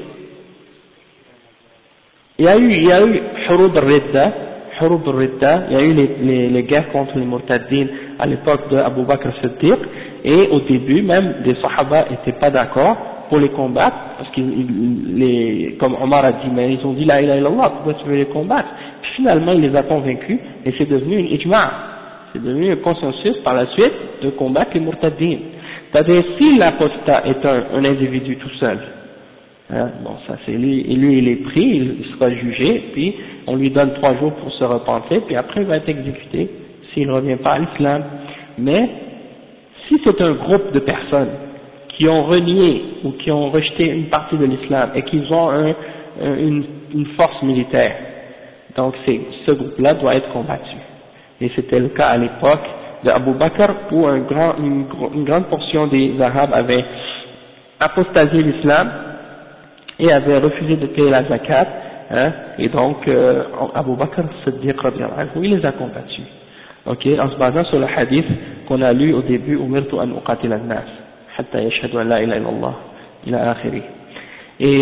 Speaker 1: il y a eu Hurub al-Ridda, il y a eu les guerres contre les Murtaddin à l'époque de Abu Bakr Siddiq, et au début même des Sahaba n'étaient pas d'accord pour les combattre, parce comme Omar a dit, mais ils ont dit la ilaha illallah, pourquoi tu veux les combattre? Puis finalement il les a convaincus, et c'est devenu une ijma', c'est devenu un consensus par la suite de combattre les Murtaddin. C'est-à-dire, si l'apostat est un individu tout seul, hein, bon, ça c'est lui il est pris, il sera jugé, puis on lui donne 3 jours pour se repentir, puis après il va être exécuté s'il ne revient pas à l'islam. Mais si c'est un groupe de personnes qui ont renié ou qui ont rejeté une partie de l'islam et qu'ils ont une force militaire, donc ce groupe-là doit être combattu. Et c'était le cas à l'époque de Abu Bakr, où une grande portion des Arabes avaient apostasé l'islam et avaient refusé de payer la zakat, hein, et donc Abu Bakr Siddiq radiyallahu anhu, il les a combattus, ok, en se basant sur le hadith qu'on a lu au début, umirtu an uqatil an-nas hatta yashhadu an la ilaha illallah ila akhiri. Et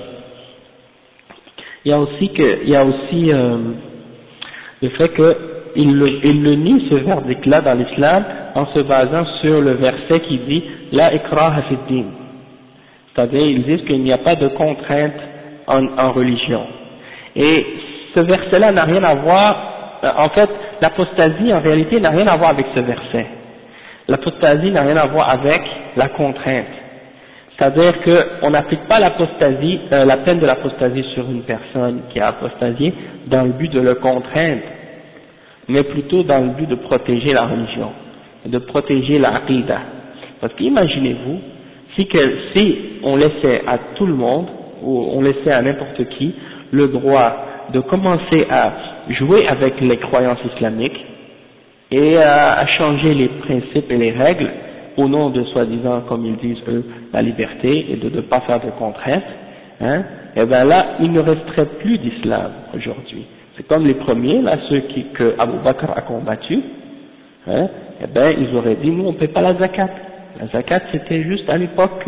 Speaker 1: il y a aussi le fait que ils le nient ce verdict-là dans l'islam en se basant sur le verset qui dit La ikraha fi din. C'est-à-dire, ils disent qu'il n'y a pas de contrainte en religion. Et ce verset-là n'a rien à voir, en fait, l'apostasie en réalité n'a rien à voir avec ce verset. L'apostasie n'a rien à voir avec la contrainte. C'est-à-dire qu'on n'applique pas l'apostasie, la peine de l'apostasie sur une personne qui a apostasié dans le but de le contraindre, mais plutôt dans le but de protéger la religion, de protéger la aqidah. Parce qu'imaginez-vous, si on laissait à tout le monde, ou on laissait à n'importe qui, le droit de commencer à jouer avec les croyances islamiques et à changer les principes et les règles au nom de soi-disant, comme ils disent eux, la liberté et de ne pas faire de contraintes, hein, et bien là, il ne resterait plus d'islam aujourd'hui. C'est comme les premiers, là, ceux que Abu Bakr a combattu, hein, et bien ils auraient dit, nous on ne paie pas la zakat. La zakat c'était juste à l'époque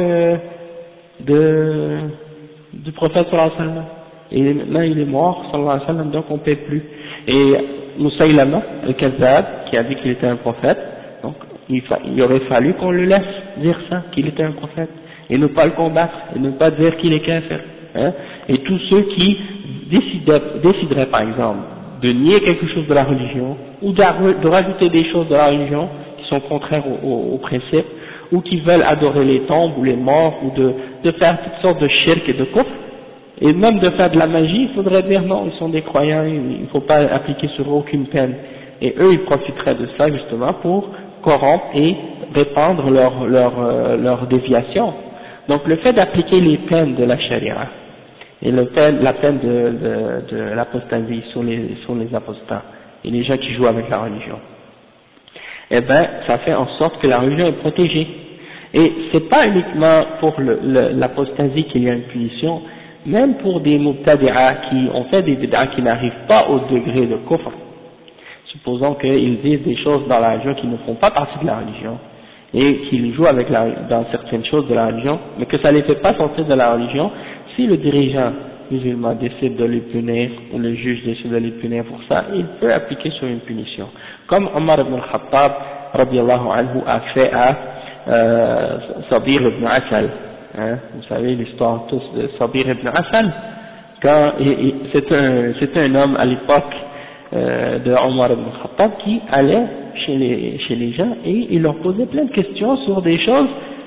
Speaker 1: du prophète sallallahu alayhi wa sallam. Et maintenant il est mort, sallallahu alayhi wa sallam, donc on ne paie plus. Et Musaylama, le Kazzab, qui a dit qu'il était un prophète, donc il aurait fallu qu'on le laisse dire ça, qu'il était un prophète, et ne pas le combattre, et ne pas dire qu'il est kafir. Hein. Et tous ceux qui décideraient par exemple de nier quelque chose de la religion, ou de rajouter des choses de la religion qui sont contraires aux principes, ou qui veulent adorer les tombes ou les morts, ou de faire toutes sortes de shirk et de kufr, et même de faire de la magie, il faudrait dire non, ils sont des croyants, il ne faut pas appliquer sur eux aucune peine. Et eux, ils profiteraient de ça justement pour corrompre et répandre leur déviation. Donc le fait d'appliquer les peines de la charia et la peine de l'apostasie sur les apostats et les gens qui jouent avec la religion, eh ben ça fait en sorte que la religion est protégée. Et c'est pas uniquement pour l'apostasie qu'il y a une punition, même pour des mubtadi'a qui ont fait des bid'a qui n'arrivent pas au degré de kufr. Supposons qu'ils disent des choses dans la religion qui ne font pas partie de la religion, et qu'ils jouent avec dans certaines choses de la religion, mais que ça ne les fait pas sortir de la religion. Si le dirigeant musulman décide de les punir, ou le juge décide de les punir pour ça, il peut appliquer sur une punition. Comme Omar ibn al-Khattab, radiyallahu anhu, a fait à Sabir ibn Asal. Hein, vous savez l'histoire tous de Sabir ibn Asal, quand c'était un homme à l'époque de Omar ibn Khattab qui allait chez les gens et il leur posait plein de questions sur des choses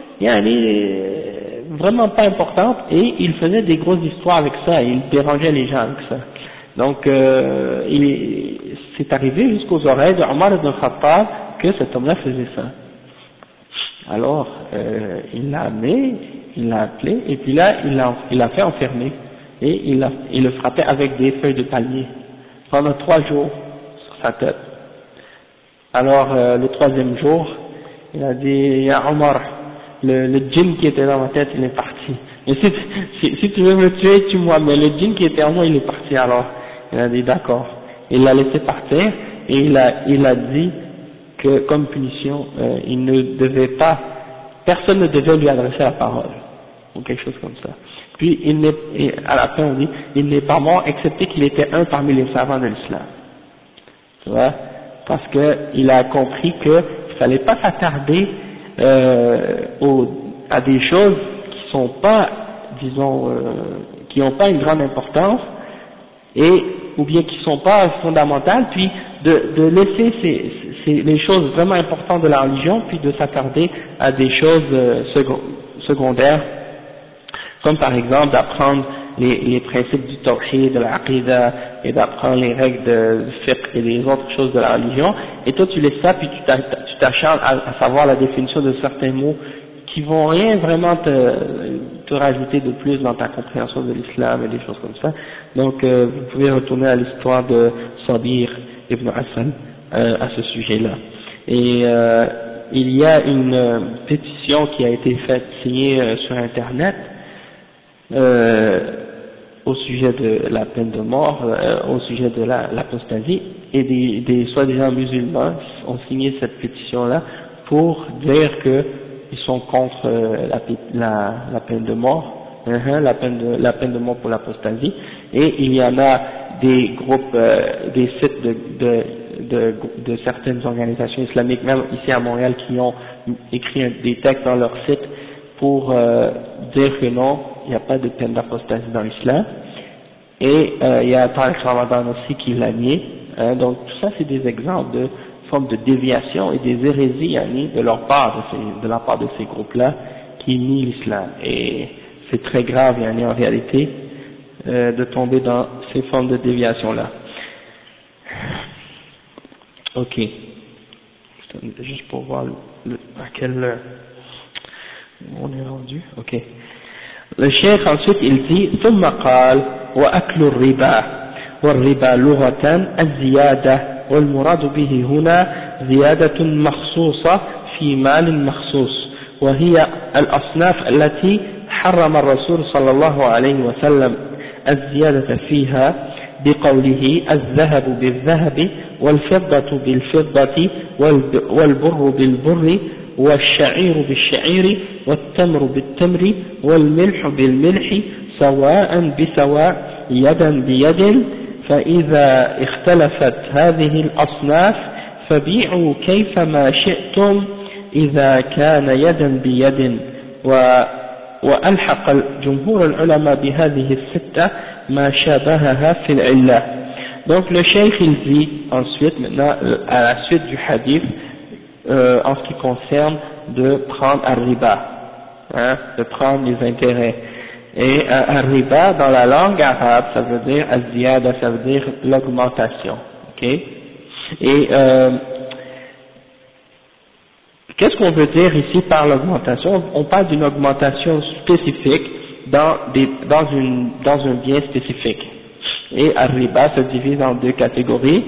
Speaker 1: vraiment pas importantes, et il faisait des grosses histoires avec ça, et il dérangeait les gens avec ça. Donc c'est arrivé jusqu'aux oreilles de Omar ibn Khattab que cet homme-là faisait ça. Alors il l'a amené, il l'a appelé, et puis là il l'a fait enfermer, et il le frappait avec des feuilles de palmier pendant 3 jours sur sa tête. Alors le 3e jour, il a dit Ya Omar, le djinn qui était dans ma tête il est parti. Et si tu veux me tuer, tue-moi, mais le djinn qui était en moi il est parti. Alors il a dit d'accord. Il l'a laissé partir, et il a dit que comme punition il ne devait pas, personne ne devait lui adresser la parole ou quelque chose comme ça. Puis à la fin on dit il n'est pas mort excepté qu'il était un parmi les savants de l'islam. Tu vois, parce que il a compris qu'il fallait pas s'attarder à des choses qui sont pas, disons, qui n'ont pas une grande importance, ou bien qui sont pas fondamentales, puis de laisser les choses vraiment importantes de la religion, puis de s'attarder à des choses secondaires, comme par exemple d'apprendre les principes du tawhid, de la aqidah, et d'apprendre les règles de fiqh et les autres choses de la religion, et toi tu laisses ça, puis tu t'acharnes à savoir la définition de certains mots qui vont rien vraiment te rajouter de plus dans ta compréhension de l'islam et des choses comme ça. Donc vous pouvez retourner à l'histoire de Sabir ibn Hassan à ce sujet-là. Et il y a une pétition qui a été signée sur internet au sujet de la peine de mort, au sujet de l'apostasie, et des soi-disant musulmans ont signé cette pétition-là pour dire qu'ils sont contre la peine de mort, la peine de mort pour l'apostasie, et il y en a des groupes, des sites de certaines organisations islamiques, même ici à Montréal, qui ont écrit des textes dans leur site pour dire que non, il n'y a pas de peine d'apostasie dans l'islam. Et il y a Tariq Ramadan aussi qui l'a nié. Donc tout ça, c'est des exemples de formes de déviation et des hérésies de leur part, de la part de ces groupes-là qui nient l'islam. Et c'est très grave en réalité de tomber dans ces formes de déviation-là. Ok. Juste pour voir à quel on est rendu. Ok. Le cheikh ensuite il dit ثم قال وأكل الربا والربا لغة الزيادة والمراد به هنا زيادة مخصوصة في مال مخصوص وهي الأصناف التي حرم الرسول صلى الله عليه وسلم الزيادة فيها بقوله الذهب بالذهب والفضة بالفضة والبر بالبر والشعير بالشعير والتمر بالتمر والملح بالملح سواء بسواء يدا بيد فإذا اختلفت هذه الأصناف فبيعوا كيفما شئتم إذا كان يدا بيد وألحق جمهور العلماء بهذه الستة ما شابهها في العلة. Donc le cheikh il dit ensuite, maintenant à la suite du hadith, en ce qui concerne de prendre ar-riba, de prendre les intérêts. Et ar-riba dans la langue arabe, ça veut dire az-ziyada, ça veut dire l'augmentation. Ok. Et qu'est-ce qu'on veut dire ici par l'augmentation? On parle d'une augmentation spécifique dans un bien spécifique. Et ar-riba se divise en deux catégories,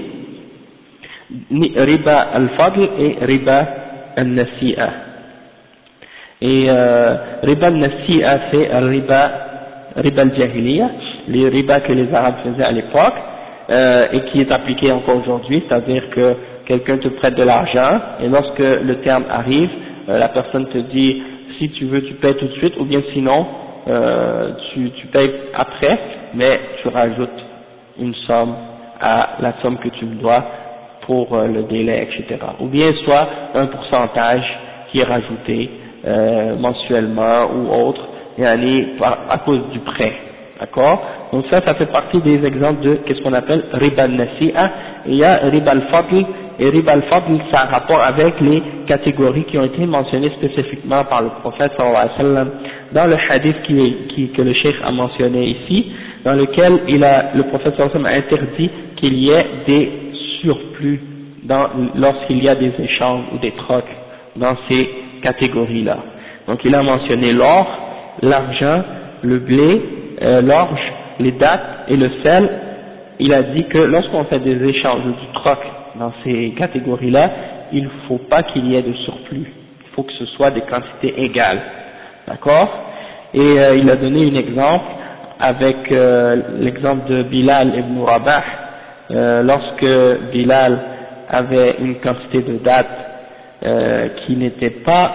Speaker 1: riba al-fadl et riba al-nasi'a. Et riba al-nasi'a c'est riba al-jahiliya, les riba que les arabes faisaient à l'époque, et qui est appliqué encore aujourd'hui, c'est-à-dire que quelqu'un te prête de l'argent, et lorsque le terme arrive, la personne te dit si tu veux tu payes tout de suite, ou bien sinon tu payes après, mais tu rajoutes une somme à la somme que tu me dois pour le délai, etc. Ou bien soit un pourcentage qui est rajouté mensuellement ou autre, à cause du prêt. D'accord? Donc ça fait partie des exemples de qu'est-ce qu'on appelle riba al-nasi'a. Il y a riba al-fadl, et riba al-fadl ça a rapport avec les catégories qui ont été mentionnées spécifiquement par le prophète sallallahu alayhi wa sallam dans le hadith que le cheikh a mentionné ici, dans lequel le prophète sallallahu alayhi wa sallam a interdit qu'il y ait des surplus lorsqu'il y a des échanges ou des trocs dans ces catégories-là. Donc il a mentionné l'or, l'argent, le blé, l'orge, les dattes et le sel. Il a dit que lorsqu'on fait des échanges ou du troc dans ces catégories-là, il ne faut pas qu'il y ait de surplus, il faut que ce soit des quantités égales. D'accord? Et il a donné un exemple avec l'exemple de Bilal ibn Rabah, lorsque Bilal avait une quantité de dattes qui n'était pas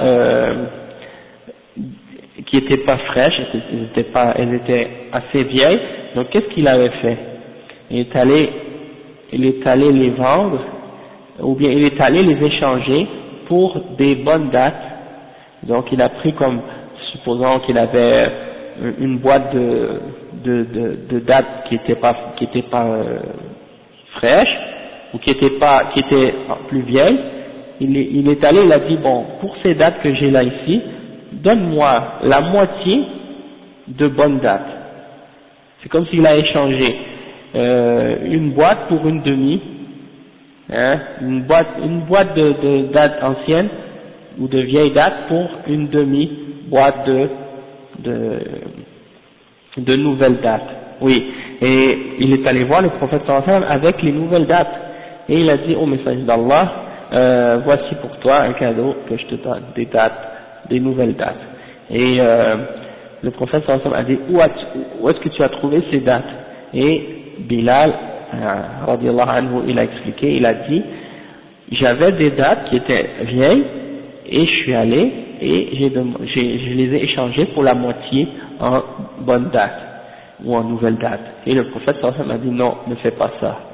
Speaker 1: fraîches, elles étaient assez vieilles. Donc qu'est-ce qu'il avait fait? Il est allé les vendre, ou bien il est allé les échanger pour des bonnes dates. Donc il a pris comme, supposons qu'il avait une boîte de dates qui était pas fraîche, ou qui était plus vieille. Il est allé, il a dit bon, pour ces dates que j'ai là ici, donne-moi la moitié de bonnes dates. C'est comme s'il a échangé une boîte pour une demi, une boîte de dates anciennes ou de vieilles dates pour une demi boîte de nouvelles dates. Oui, et il est allé voir le prophète sallallahu alayhi wa sallam avec les nouvelles dates, et il a dit au messager d'Allah, voici pour toi un cadeau que je te donne, des dates, des nouvelles dates. Et le prophète sallallahu alayhi wa sallam a dit où est-ce que tu as trouvé ces dates? Et Bilal radiyallahu anhu, il a expliqué, il a dit j'avais des dates qui étaient vieilles et je suis allé et je les ai échangées pour la moitié en bonne date ou en nouvelle date. Et le prophète sallallahu alayhi wa sallam a dit non, ne fais pas ça.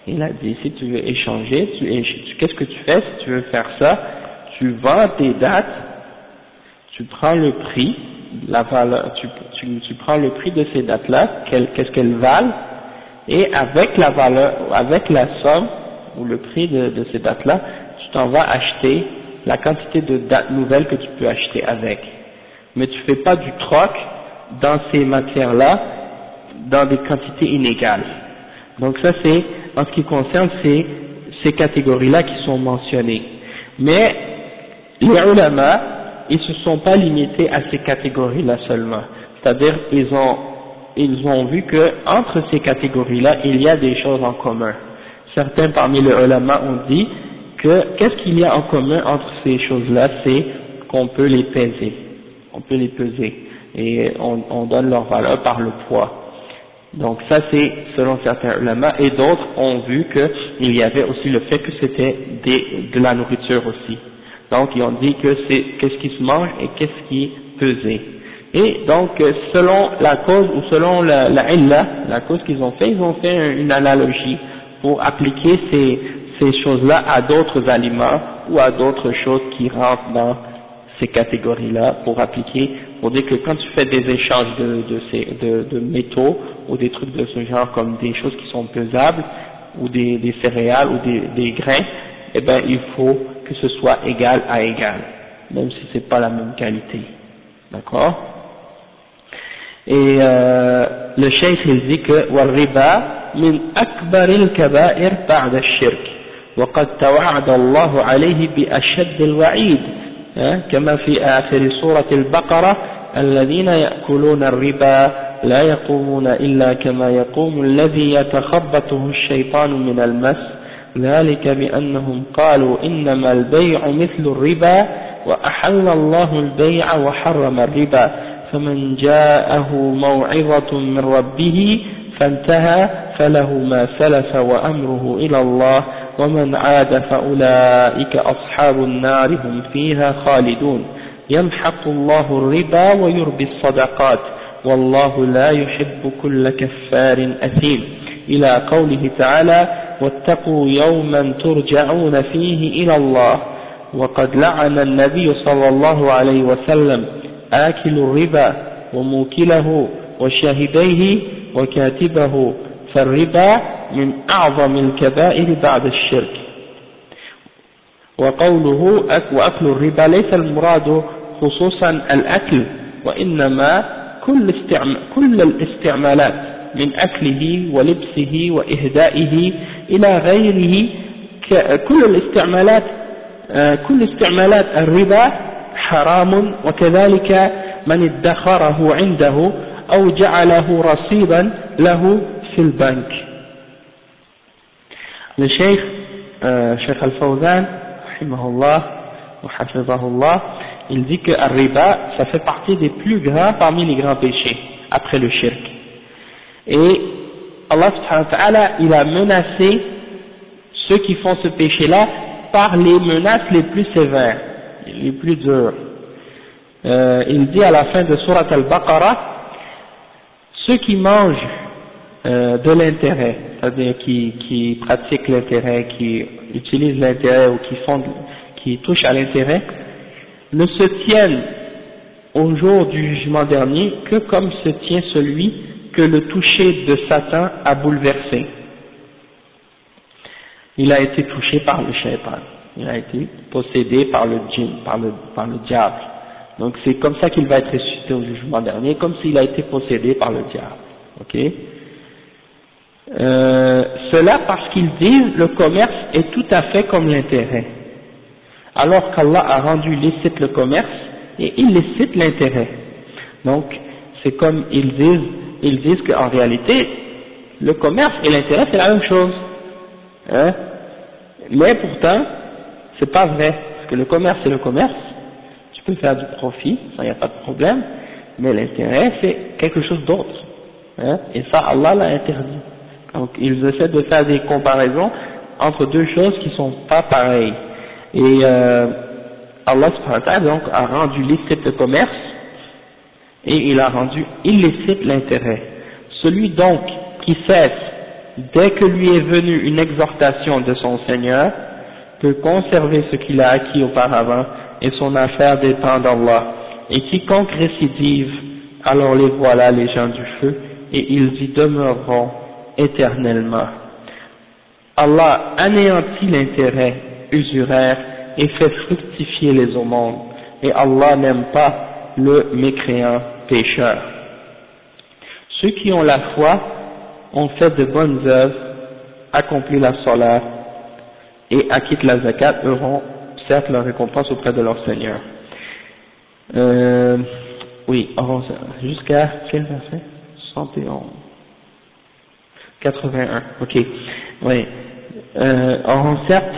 Speaker 1: Il a dit, si tu veux échanger, qu'est-ce que tu fais si tu veux faire ça? Tu vends tes dates, tu prends le prix, la valeur, tu prends le prix de ces dates-là, qu'est-ce qu'elles valent, et avec la valeur, avec la somme, ou le prix de ces dates-là, tu t'en vas acheter la quantité de dates nouvelles que tu peux acheter avec. Mais tu fais pas du troc dans ces matières-là, dans des quantités inégales. Donc ça c'est, en ce qui concerne ces catégories-là qui sont mentionnées. Mais les ulama, ils se sont pas limités à ces catégories-là seulement. C'est-à-dire ils ont vu que entre ces catégories-là, il y a des choses en commun. Certains parmi les ulama ont dit que qu'est-ce qu'il y a en commun entre ces choses-là, c'est qu'on peut les peser. On peut les peser et on donne leur valeur par le poids. Donc ça c'est selon certains ulama, et d'autres ont vu qu'il y avait aussi le fait que c'était de la nourriture aussi. Donc ils ont dit que c'est qu'est-ce qui se mange et qu'est-ce qui est pesé. Et donc selon la cause ou selon la illa, la cause qu'ils ont fait une analogie pour appliquer ces choses-là à d'autres aliments ou à d'autres choses qui rentrent dans ces catégories-là, pour dire que quand tu fais des échanges de métaux ou des trucs de ce genre, comme des choses qui sont pesables ou des céréales ou des grains, eh ben il faut que ce soit égal à égal, même si c'est pas la même qualité. D'accord? Et le cheikh il dit que والربا من أكبر الكبائر بعد الشرك وقد توعد الله عليه بأشد الوعيد كما في آخر سورة البقرة الذين يأكلون الربا لا يقومون إلا كما يقوم الذي يتخبطه الشيطان من المس ذلك بأنهم قالوا إنما البيع مثل الربا وأحل الله البيع وحرم الربا فمن جاءه موعظة من ربه فانتهى فله ما سلف وأمره إلى الله ومن عاد فأولئك أصحاب النار هم فيها خالدون يمحق الله الربا ويربي الصدقات والله لا يحب كل كفار أثيم إلى قوله تعالى واتقوا يوما ترجعون فيه إلى الله وقد لعن النبي صلى الله عليه وسلم آكل الربا وموكله وشاهديه وكاتبه فالربا من أعظم الكبائر بعد الشرك وقوله وأكل الربا ليس المراد خصوصا الأكل وإنما كل الاستعمالات من أكله ولبسه وإهدائه إلى غيره كل استعمالات الربا حرام وكذلك من ادخره عنده أو جعله رصيدا له في البنك. Le Cheikh Al-Fawzan rahimahullah wa hafizahullah, il dit que al-riba ça fait partie des plus grands parmi les grands péchés après le shirk, et Allah subhanahu wa ta'ala il a menacé ceux qui font ce péché là par les menaces les plus sévères, les plus dures. Il dit à la fin de Surat Al-Baqarah, ceux qui mangent de l'intérêt, c'est-à-dire qui pratiquent l'intérêt, qui utilisent l'intérêt ou qui touchent à l'intérêt, ne se tiennent au jour du jugement dernier que comme se tient celui que le toucher de Satan a bouleversé. Il a été touché par le shaitan, il a été possédé par le djinn, par le diable. Donc c'est comme ça qu'il va être ressuscité au jugement dernier, comme s'il a été possédé par le diable. Ok? Cela parce qu'ils disent le commerce est tout à fait comme l'intérêt, alors qu'Allah a rendu licite le commerce et illicite l'intérêt. Donc c'est comme ils disent qu'en réalité le commerce et l'intérêt c'est la même chose, hein? Mais pourtant c'est pas vrai, parce que le commerce c'est le commerce, tu peux faire du profit, ça y a pas de problème, mais l'intérêt c'est quelque chose d'autre, hein? Et ça Allah l'a interdit. Donc ils essaient de faire des comparaisons entre deux choses qui sont pas pareilles. Et Allah subhanahu wa ta'ala donc a rendu licite le commerce et il a rendu illicite l'intérêt. Celui donc qui cesse dès que lui est venue une exhortation de son Seigneur, peut conserver ce qu'il a acquis auparavant, et son affaire dépend d'Allah. Et quiconque récidive, alors les voilà les gens du feu, et ils y demeureront éternellement. Allah anéantit l'intérêt usuraire et fait fructifier les aumônes, et Allah n'aime pas le mécréant pécheur. Ceux qui ont la foi ont fait de bonnes œuvres, accompli la salat et acquittent la zakat, auront certes leur récompense auprès de leur Seigneur. Oui, jusqu'à quel verset? 71. 81, ok. Oui. Auront certes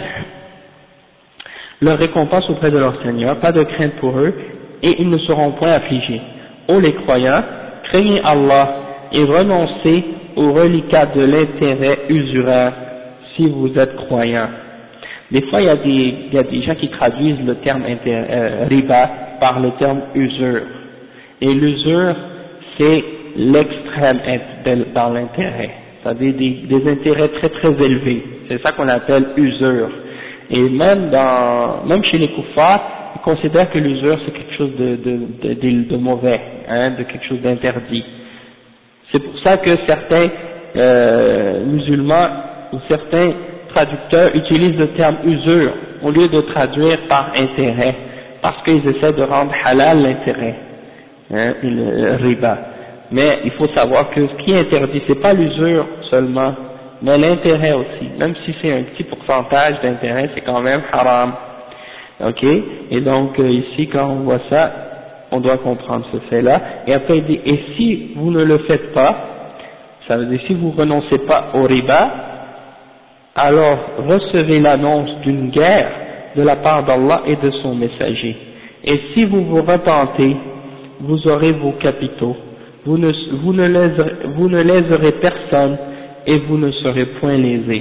Speaker 1: leur récompense auprès de leur Seigneur, pas de crainte pour eux, et ils ne seront point affligés. Ô les croyants, craignez Allah et renoncez aux reliquats de l'intérêt usuraire si vous êtes croyants. Des fois, il y a des gens qui traduisent le terme riba par le terme usure. Et l'usure, c'est l'extrême dans l'intérêt. C'est-à-dire des intérêts très très élevés. C'est ça qu'on appelle usure. Et même chez les kuffars, ils considèrent que l'usure c'est quelque chose de mauvais, hein, de quelque chose d'interdit. C'est pour ça que certains musulmans ou certains traducteurs utilisent le terme usure au lieu de traduire par intérêt, parce qu'ils essaient de rendre halal l'intérêt, hein, le riba. Mais il faut savoir que ce qui est interdit, c'est pas l'usure seulement, mais l'intérêt aussi. Même si c'est un petit pourcentage d'intérêt, c'est quand même haram. Ok? Et donc ici, quand on voit ça, on doit comprendre ce fait-là. Et après il dit, et si vous ne le faites pas, ça veut dire si vous renoncez pas au riba, alors recevez l'annonce d'une guerre de la part d'Allah et de son messager. Et si vous vous repentez, vous aurez vos capitaux. Vous ne léserez personne et vous ne serez point lésés.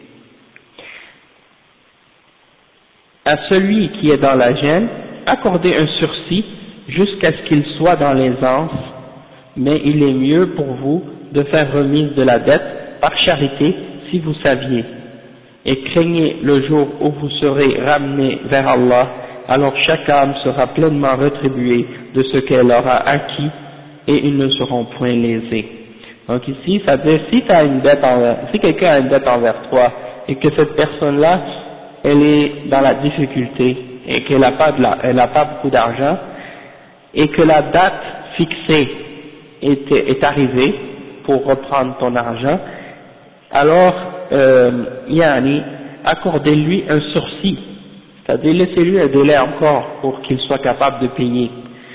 Speaker 1: À celui qui est dans la gêne, accordez un sursis jusqu'à ce qu'il soit dans l'aisance, mais il est mieux pour vous de faire remise de la dette par charité si vous saviez. Et craignez le jour où vous serez ramenés vers Allah, alors chaque âme sera pleinement rétribuée de ce qu'elle aura acquis et ils ne seront point lésés. Donc ici, ça veut dire si quelqu'un a une dette envers toi et que cette personne-là, elle est dans la difficulté et qu'elle n'a pas beaucoup d'argent et que la date fixée est arrivée pour reprendre ton argent, alors accordez-lui un sursis, c'est-à-dire laissez-lui un délai encore pour qu'il soit capable de payer.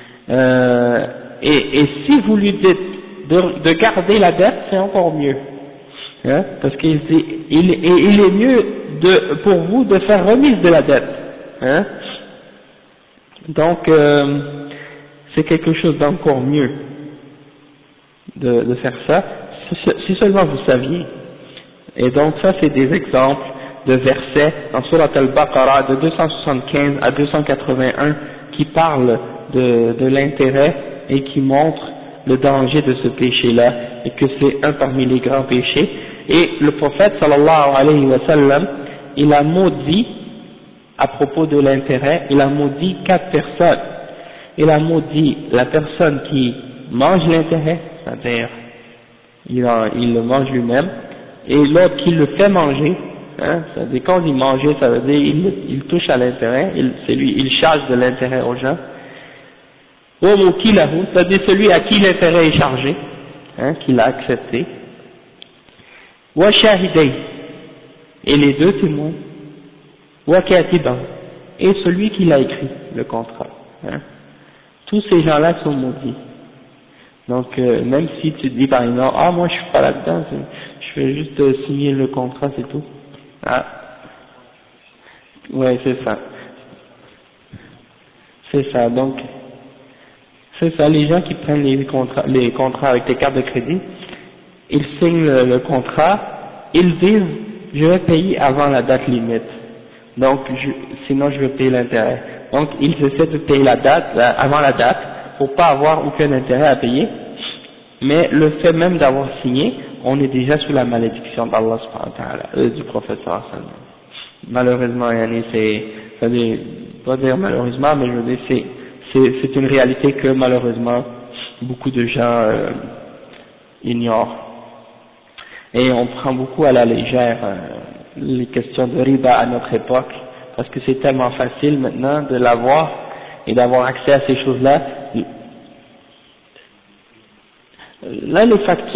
Speaker 1: Et si vous lui dites de garder la dette, c'est encore mieux, hein, parce qu'il dit il est mieux pour vous de faire remise de la dette, hein. Donc c'est quelque chose d'encore mieux de faire ça, si seulement vous saviez. Et donc ça c'est des exemples de versets dans Surat Al-Baqarah de 275 à 281 qui parlent de l'intérêt et qui montrent le danger de ce péché-là et que c'est un parmi les grands péchés. Et le prophète sallallahu alayhi wa sallam, il a maudit à propos de l'intérêt, il a maudit 4 personnes. Il a maudit la personne qui mange l'intérêt, c'est-à-dire il le mange lui-même, et l'autre qui le fait manger, hein, c'est-à-dire quand il mange, ça veut dire il touche à l'intérêt, il charge de l'intérêt aux gens. C'est-à-dire celui à qui l'intérêt est chargé, hein, qu'il a accepté. Wa shahidai, et les 2 témoins. Wa katiban, et celui qui l'a écrit, le contrat. Hein. Tous ces gens-là sont maudits. Donc même si tu dis par exemple, ah moi je suis pas là-dedans, je vais juste signer le contrat, c'est tout. Ah, ouais c'est ça. C'est ça, donc c'est ça, les gens qui prennent les contrats avec des cartes de crédit, ils signent le contrat, ils disent je vais payer avant la date limite, donc sinon je vais payer l'intérêt. Donc ils essaient de payer la date, avant la date, pour pas avoir aucun intérêt à payer, mais le fait même d'avoir signé on est déjà sous la malédiction d'Allah subhanahu wa ta'ala, du prophète sallallahu alayhi wa sallam. Malheureusement, pas dire malheureusement, mais je veux dire, c'est une réalité que malheureusement beaucoup de gens ignorent. Et on prend beaucoup à la légère les questions de riba à notre époque, parce que c'est tellement facile maintenant de l'avoir et d'avoir accès à ces choses-là. Là,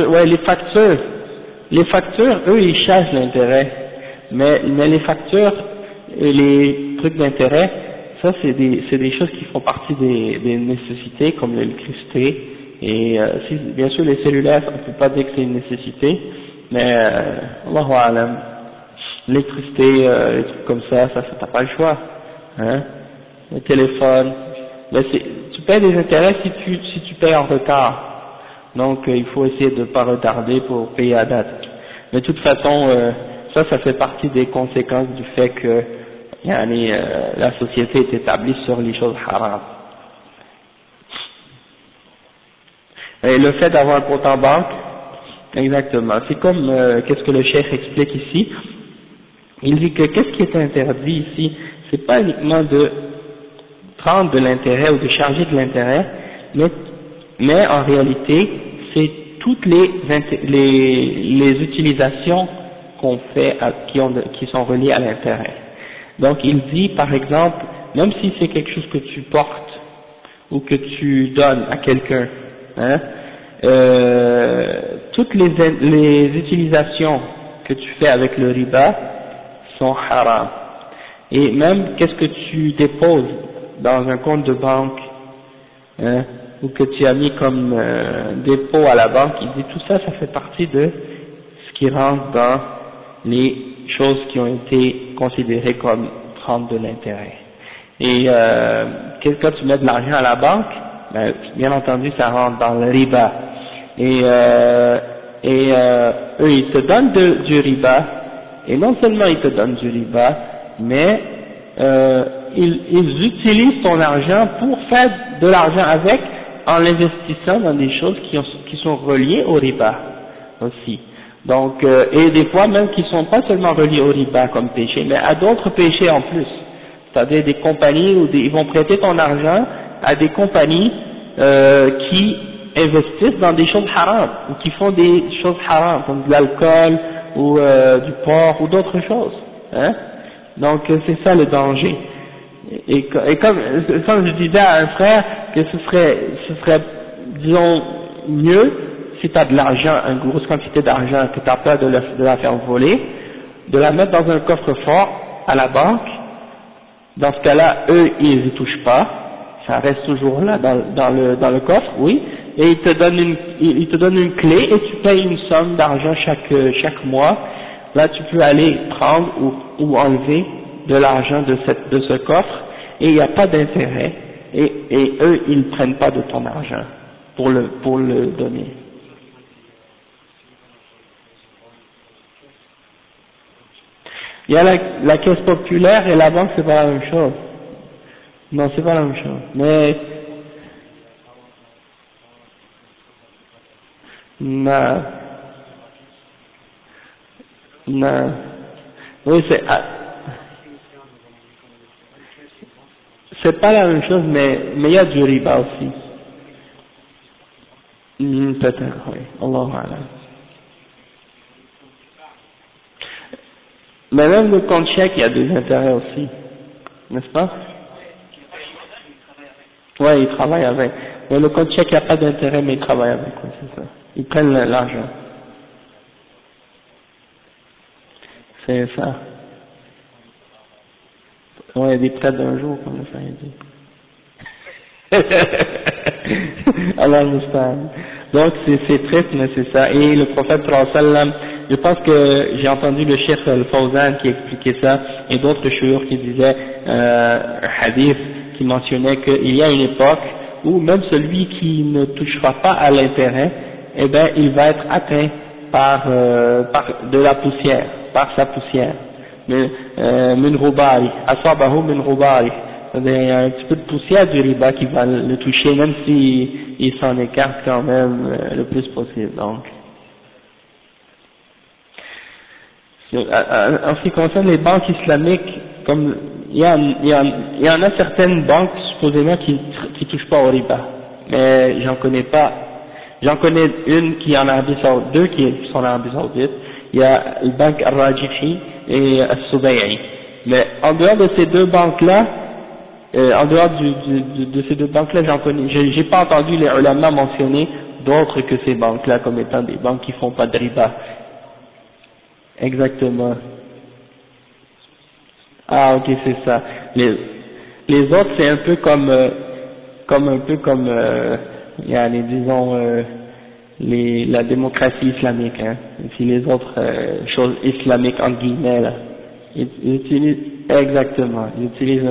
Speaker 1: les factures, eux, ils chassent l'intérêt, mais les factures et les trucs d'intérêt, ça c'est des choses qui font partie des nécessités, comme l'électricité, et bien sûr les cellulaires, on ne peut pas dire que c'est une nécessité, mais Allahu A'lam, l'électricité, les trucs comme ça t'as pas le choix, hein, le téléphone, mais tu payes des intérêts si tu payes en retard. Donc il faut essayer de ne pas retarder pour payer à date. Mais de toute façon, ça fait partie des conséquences du fait que la société est établie sur les choses haram. Et le fait d'avoir un compte en banque, exactement, c'est comme qu'est-ce que le cheikh explique ici. Il dit que qu'est-ce qui est interdit ici, c'est pas uniquement de prendre de l'intérêt ou de charger de l'intérêt, mais en réalité, c'est toutes les utilisations qu'on fait, qui sont reliées à l'intérêt. Donc il dit, par exemple, même si c'est quelque chose que tu portes ou que tu donnes à quelqu'un, hein, toutes les utilisations que tu fais avec le riba sont haram. Et même qu'est-ce que tu déposes dans un compte de banque, hein, ou que tu as mis comme dépôt à la banque, il dit tout ça, ça fait partie de ce qui rentre dans les choses qui ont été considérées comme prendre de l'intérêt. Et quand tu mets de l'argent à la banque, ben, bien entendu ça rentre dans le riba. Et eux ils te donnent du riba, et non seulement ils te donnent du riba, mais ils utilisent ton argent pour faire de l'argent avec, en l'investissant dans des choses qui sont reliées au riba aussi. Donc, et des fois même qui sont pas seulement reliées au riba comme péché, mais à d'autres péchés en plus. C'est-à-dire des compagnies où ils vont prêter ton argent à des compagnies qui investissent dans des choses haram, ou qui font des choses haram, comme de l'alcool, ou du porc, ou d'autres choses. Hein? Donc c'est ça le danger. Et comme je disais à un frère que ce serait disons mieux si tu as de l'argent, une grosse quantité d'argent que tu as peur de la faire voler, de la mettre dans un coffre-fort à la banque. Dans ce cas-là, eux ils y touchent pas, ça reste toujours là dans le coffre, oui, et ils te donnent une clé et tu payes une somme d'argent chaque mois. Là tu peux aller prendre ou enlever de l'argent de ce coffre, et il n'y a pas d'intérêt, et eux ils ne prennent pas de ton argent pour le donner. Il y a la caisse populaire et la banque, c'est pas la même chose. Non, c'est pas la même chose. Mais non. Oui, c'est pas la même chose, mais il y a du riba aussi. Peut-être, oui. Allahu A'lam. Mais même le compte chèque, il y a des intérêts aussi, n'est-ce pas? Ouais, ils travaillent avec. Mais le compte chèque, il n'y a pas d'intérêt, mais ils travaillent avec, ouais, c'est ça. Ils prennent l'argent. C'est ça. Ouais, des prêts d'un jour, comme ça dit. Allah Musta'an. Donc c'est triste, mais c'est ça. Et le prophète sallallahu alayhi wa sallam, je pense que j'ai entendu le cheikh Al-Fawzan qui expliquait ça, et d'autres chouïrs qui disaient un hadith qui mentionnait qu'il y a une époque où même celui qui ne touchera pas à l'intérêt, eh ben il va être atteint par de la poussière, par sa poussière. Min rubari, asabahu min rubari. Il y a un petit peu de poussière du riba qui va le toucher, même s'il s'en écarte quand même le plus possible. Donc,
Speaker 2: En ce qui concerne les banques islamiques, comme il y en a certaines banques supposément qui touchent pas au riba, mais j'en connais pas. J'en connais une qui est en Arabie Saoudite, deux qui sont en Arabie Saoudite. Il y a la banque Al-Rajihi et Al-Subay'i. Mais en dehors de ces deux banques-là, en dehors de ces deux banques-là, j'ai pas entendu les ulama mentionner d'autres que ces banques-là comme étant des banques qui font pas de riba. Exactement. Ah, ok, c'est ça. Les autres, c'est un peu comme disons, la démocratie islamique, hein. Et puis les autres choses islamiques entre guillemets là. Ils utilisent, exactement, ils utilisent,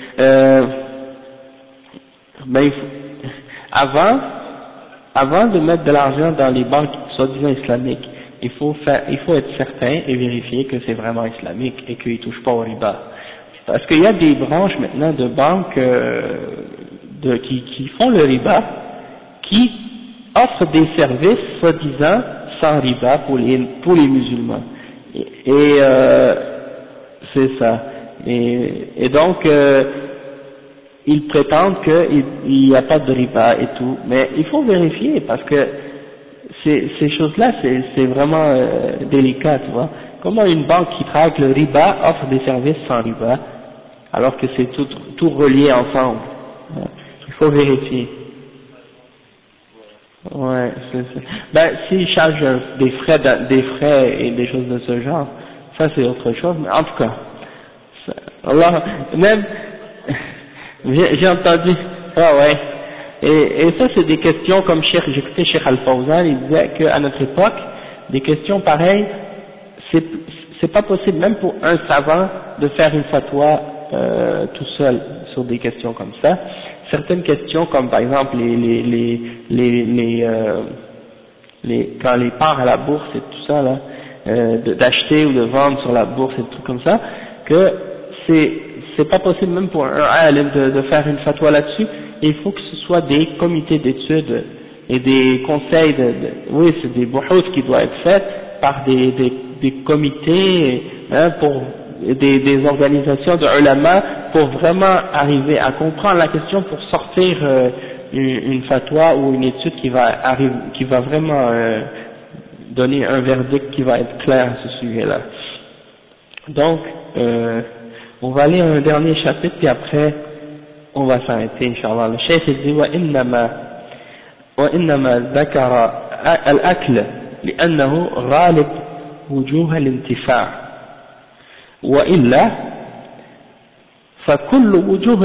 Speaker 2: avant de mettre de l'argent dans les banques soi-disant islamiques, il faut être certain et vérifier que c'est vraiment islamique et qu'ils ne touchent pas au riba. Parce qu'il y a des branches maintenant de banques qui font le riba, qui offrent des services soi-disant sans riba pour les musulmans. Et c'est ça. Et donc ils prétendent qu'il n'y a pas de riba et tout, mais il faut vérifier parce que ces choses-là, c'est vraiment délicat, tu vois. Comment une banque qui travaille avec le riba offre des services sans riba, alors que c'est tout relié ensemble? Il faut vérifier. Ouais, ben, s'ils chargent des frais et des choses de ce genre, ça c'est autre chose, mais en tout cas, Allah, même, j'ai entendu, ah ouais, et ça c'est des questions comme j'écoutais Cheikh Al-Fawzan, il disait qu'à notre époque, des questions pareilles, c'est pas possible même pour un savant de faire une fatwa tout seul sur des questions comme ça. Certaines questions comme par exemple quand les parts à la bourse et tout ça là, d'acheter ou de vendre sur la bourse et des trucs comme ça, que c'est pas possible même pour un alim de faire une fatwa là-dessus. Et il faut que ce soit des comités d'études et des conseils oui, c'est des buhouth qui doivent être faits par des comités, hein, pour des organisations de ulama, pour vraiment arriver à comprendre la question, pour sortir une fatwa ou une étude qui va vraiment donner un verdict qui va être clair à ce sujet-là. Donc, on va lire un dernier chapitre, puis après, on va s'arrêter, Inch'Allah. Le cheikh dit, وإنما ذكر الأكل لأنه غالب وجوه الانتفاع، وإلا فكل وجوه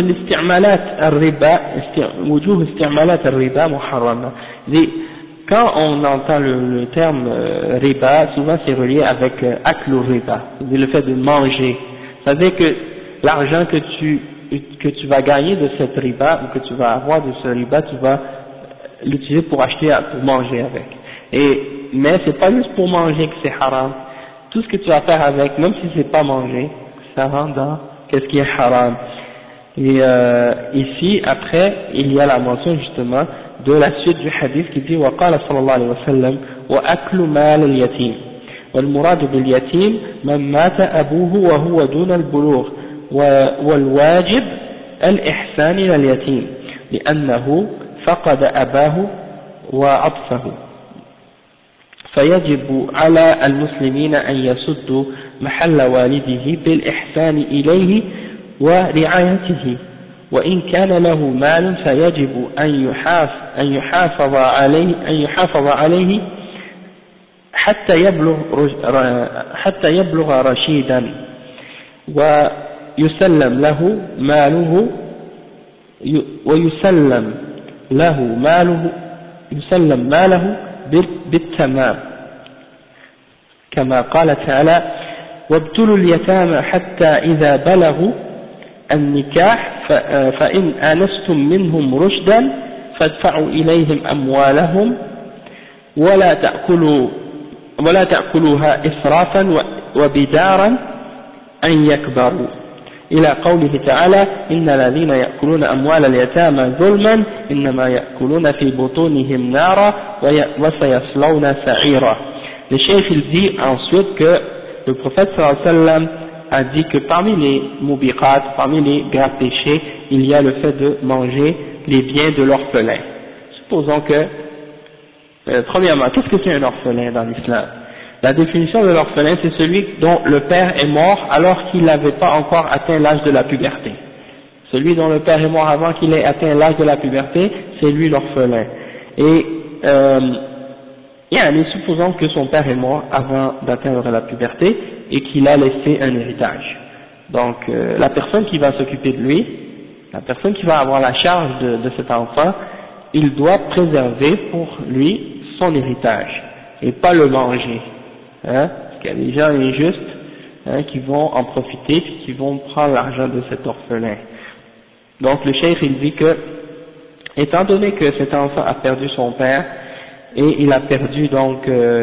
Speaker 2: استعمالات الربا محرمة. Quand on entend le terme riba, souvent c'est relié avec aklu riba, le fait de manger. C'est-à-dire que l'argent que tu vas gagner de cette riba, ou que tu vas avoir de ce riba, tu vas l'utiliser pour manger avec. Mais c'est pas juste pour manger que c'est haram. Tout ce que tu vas faire avec, même si c'est pas manger, ça rentre dans qu'est-ce qui est haram. Et ici, après, il y a la mention justement de la suite du hadith qui dit وقال صلى الله عليه وسلم وأكل مال اليتيم والمراد باليتيم من مات أبوه وهو دون البلوغ والواجب الإحسان إلى اليتيم لأنه فقد أباه وعطفه فيجب على المسلمين أن يسدوا محل والده بالإحسان إليه ورعايته، وإن كان له مال فيجب أن يحافظ عليه حتى يبلغ رشيدا، ويسلم ماله بالتمام، كما قال تعالى وابتلوا اليتامى حتى إذا بلغوا النكاح فإن آنستم منهم رشدا فادفعوا إليهم أموالهم ولا تأكلوها إسرافا وبدارا أن يكبروا، إلى قوله تعالى إن الذين يأكلون أموال اليتامى ظلما إنما يأكلون في بطونهم نارا وسيصلون سعيرا. Le chef il dit ensuite que
Speaker 1: le prophète sallallahu alayhi wa sallam a dit que parmi les mubiqat, parmi les graves péchés, il y a le fait de manger les biens de l'orphelin. Supposons que, premièrement, qu'est-ce que c'est un orphelin dans l'islam? La définition de l'orphelin, c'est celui dont le père est mort alors qu'il n'avait pas encore atteint l'âge de la puberté. Celui dont le père est mort avant qu'il ait atteint l'âge de la puberté, c'est lui l'orphelin. Et supposons que son père est mort avant d'atteindre la puberté et qu'il a laissé un héritage. Donc la personne qui va s'occuper de lui, la personne qui va avoir la charge de cet enfant, il doit préserver pour lui son héritage et pas le manger. Parce qu'il y a des gens injustes qui vont en profiter et qui vont prendre l'argent de cet orphelin. Donc le cheikh il dit que, étant donné que cet enfant a perdu son père et il a perdu donc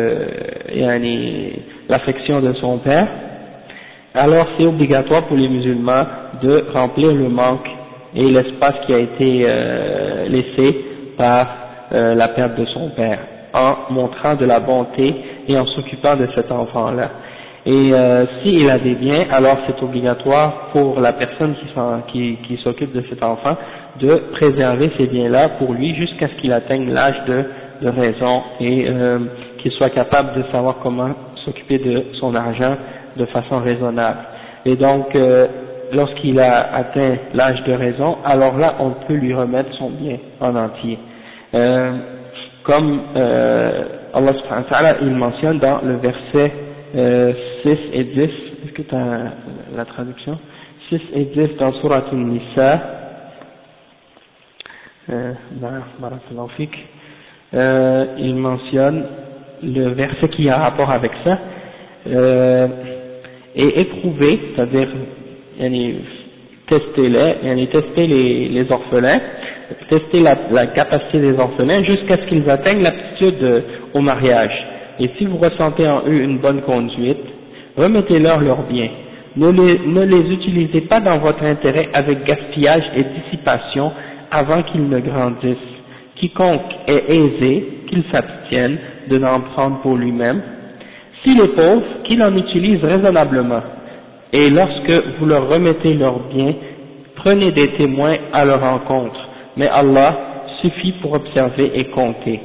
Speaker 1: l'affection de son père, alors c'est obligatoire pour les musulmans de remplir le manque et l'espace qui a été laissé par la perte de son père, en montrant de la bonté et en s'occupant de cet enfant-là. Et s'il a des biens, alors c'est obligatoire pour la personne qui s'occupe de cet enfant de préserver ces biens-là pour lui jusqu'à ce qu'il atteigne l'âge de raison et qu'il soit capable de savoir comment s'occuper de son argent de façon raisonnable. Et donc, lorsqu'il a atteint l'âge de raison, alors là, on peut lui remettre son bien en entier. Comme Allah subhanahu wa ta'ala, il mentionne dans le verset 6 et 10, est-ce que tu as la traduction? 6 et 10 dans Surat An-Nisa, il mentionne le verset qui a rapport avec ça, et éprouver, c'est-à-dire tester les orphelins, tester la capacité des orphelins jusqu'à ce qu'ils atteignent l'aptitude au mariage. Et si vous ressentez en eux une bonne conduite, remettez-leur leurs biens. Ne les utilisez pas dans votre intérêt avec gaspillage et dissipation avant qu'ils ne grandissent. Quiconque est aisé, qu'il s'abstienne de n'en prendre pour lui-même. S'il est pauvre, qu'il en utilise raisonnablement. Et lorsque vous leur remettez leurs biens, prenez des témoins à leur encontre. Mais Allah suffit pour observer et compter.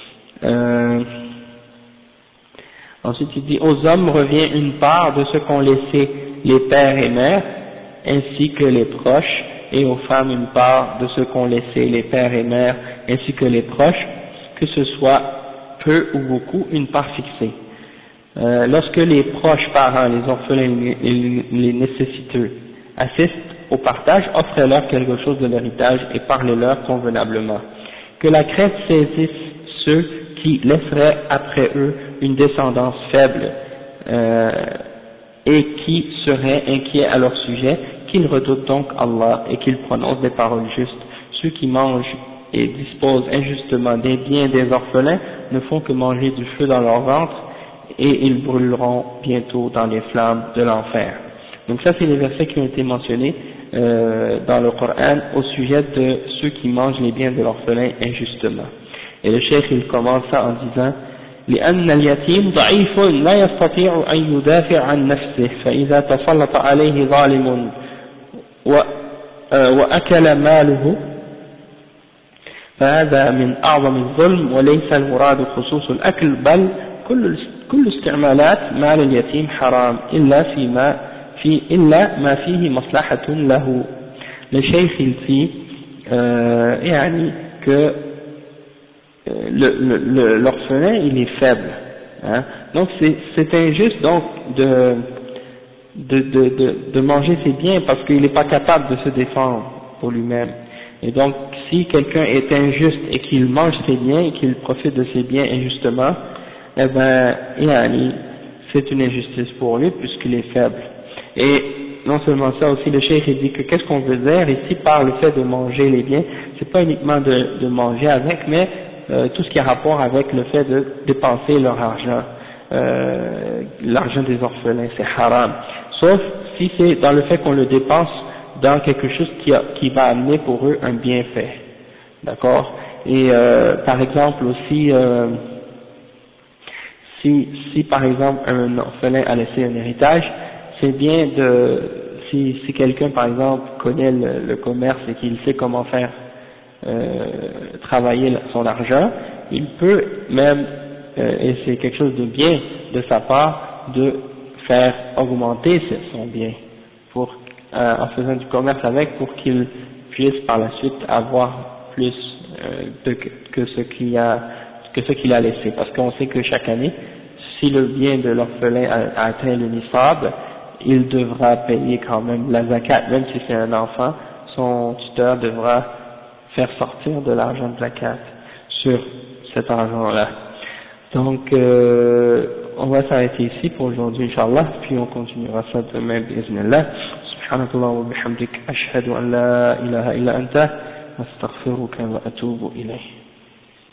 Speaker 1: Ensuite il dit, aux hommes revient une part de ce qu'ont laissé les pères et mères, ainsi que les proches, et aux femmes une part de ce qu'ont laissé les pères et mères, ainsi que les proches, que ce soit peu ou beaucoup, une part fixée. Lorsque les proches parents, les orphelins, les nécessiteux assistent au partage, offrez-leur quelque chose de l'héritage et parlez-leur convenablement. Que la crainte saisisse ceux qui laisseraient après eux une descendance faible et qui seraient inquiets à leur sujet, qu'ils redoutent donc Allah et qu'ils prononcent des paroles justes. Ceux qui mangent et disposent injustement des biens des orphelins ne font que manger du feu dans leur ventre et ils brûleront bientôt dans les flammes de l'enfer. Donc ça c'est les versets qui ont été mentionnés dans le Coran au sujet de ceux qui mangent les biens de l'orphelin injustement. Et le cheikh il commence ça en disant لأن اليتيم ضعيف لا يستطيع أن يدافع عن نفسه فإذا تسلط عليه ظالم وأكل ماله فهذا من أعظم الظلم وليس المراد خصوص الأكل بل كل استعمالات مال اليتيم حرام إلا ما فيه مصلحة له. Le cheikh il dit que l'orphelin il est faible, hein? Donc c'est injuste donc de manger ses biens parce qu'il n'est pas capable de se défendre pour lui-même. Et donc si quelqu'un est injuste et qu'il mange ses biens et qu'il profite de ses biens injustement, eh ben c'est une injustice pour lui puisqu'il est faible. Et non seulement ça, aussi le cheikh dit que qu'est-ce qu'on veut dire ici par le fait de manger les biens, c'est pas uniquement de manger avec, mais tout ce qui a rapport avec le fait de dépenser leur argent, l'argent des orphelins, c'est haram, sauf si c'est dans le fait qu'on le dépense dans quelque chose qui va amener pour eux un bienfait, d'accord. Et par exemple aussi si par exemple un orphelin a laissé un héritage, c'est bien si quelqu'un par exemple connaît le commerce et qu'il sait comment faire travailler son argent, il peut même, et c'est quelque chose de bien de sa part, de faire augmenter son bien en faisant du commerce avec, pour qu'il puisse par la suite avoir plus que ce qu'il a laissé, parce qu'on sait que chaque année, si le bien de l'orphelin a atteint le nisab, il devra payer quand même la zakat, même si c'est un enfant, son tuteur devra faire sortir de l'argent de zakat sur cet argent-là. Donc, on va s'arrêter ici pour aujourd'hui, Inch'Allah, puis on continuera ça demain, bi'idhnillah. Subhanakallah wa bihamdik, ashhadu an la ilaha illa anta, astaghfiruka wa atubu ilayh.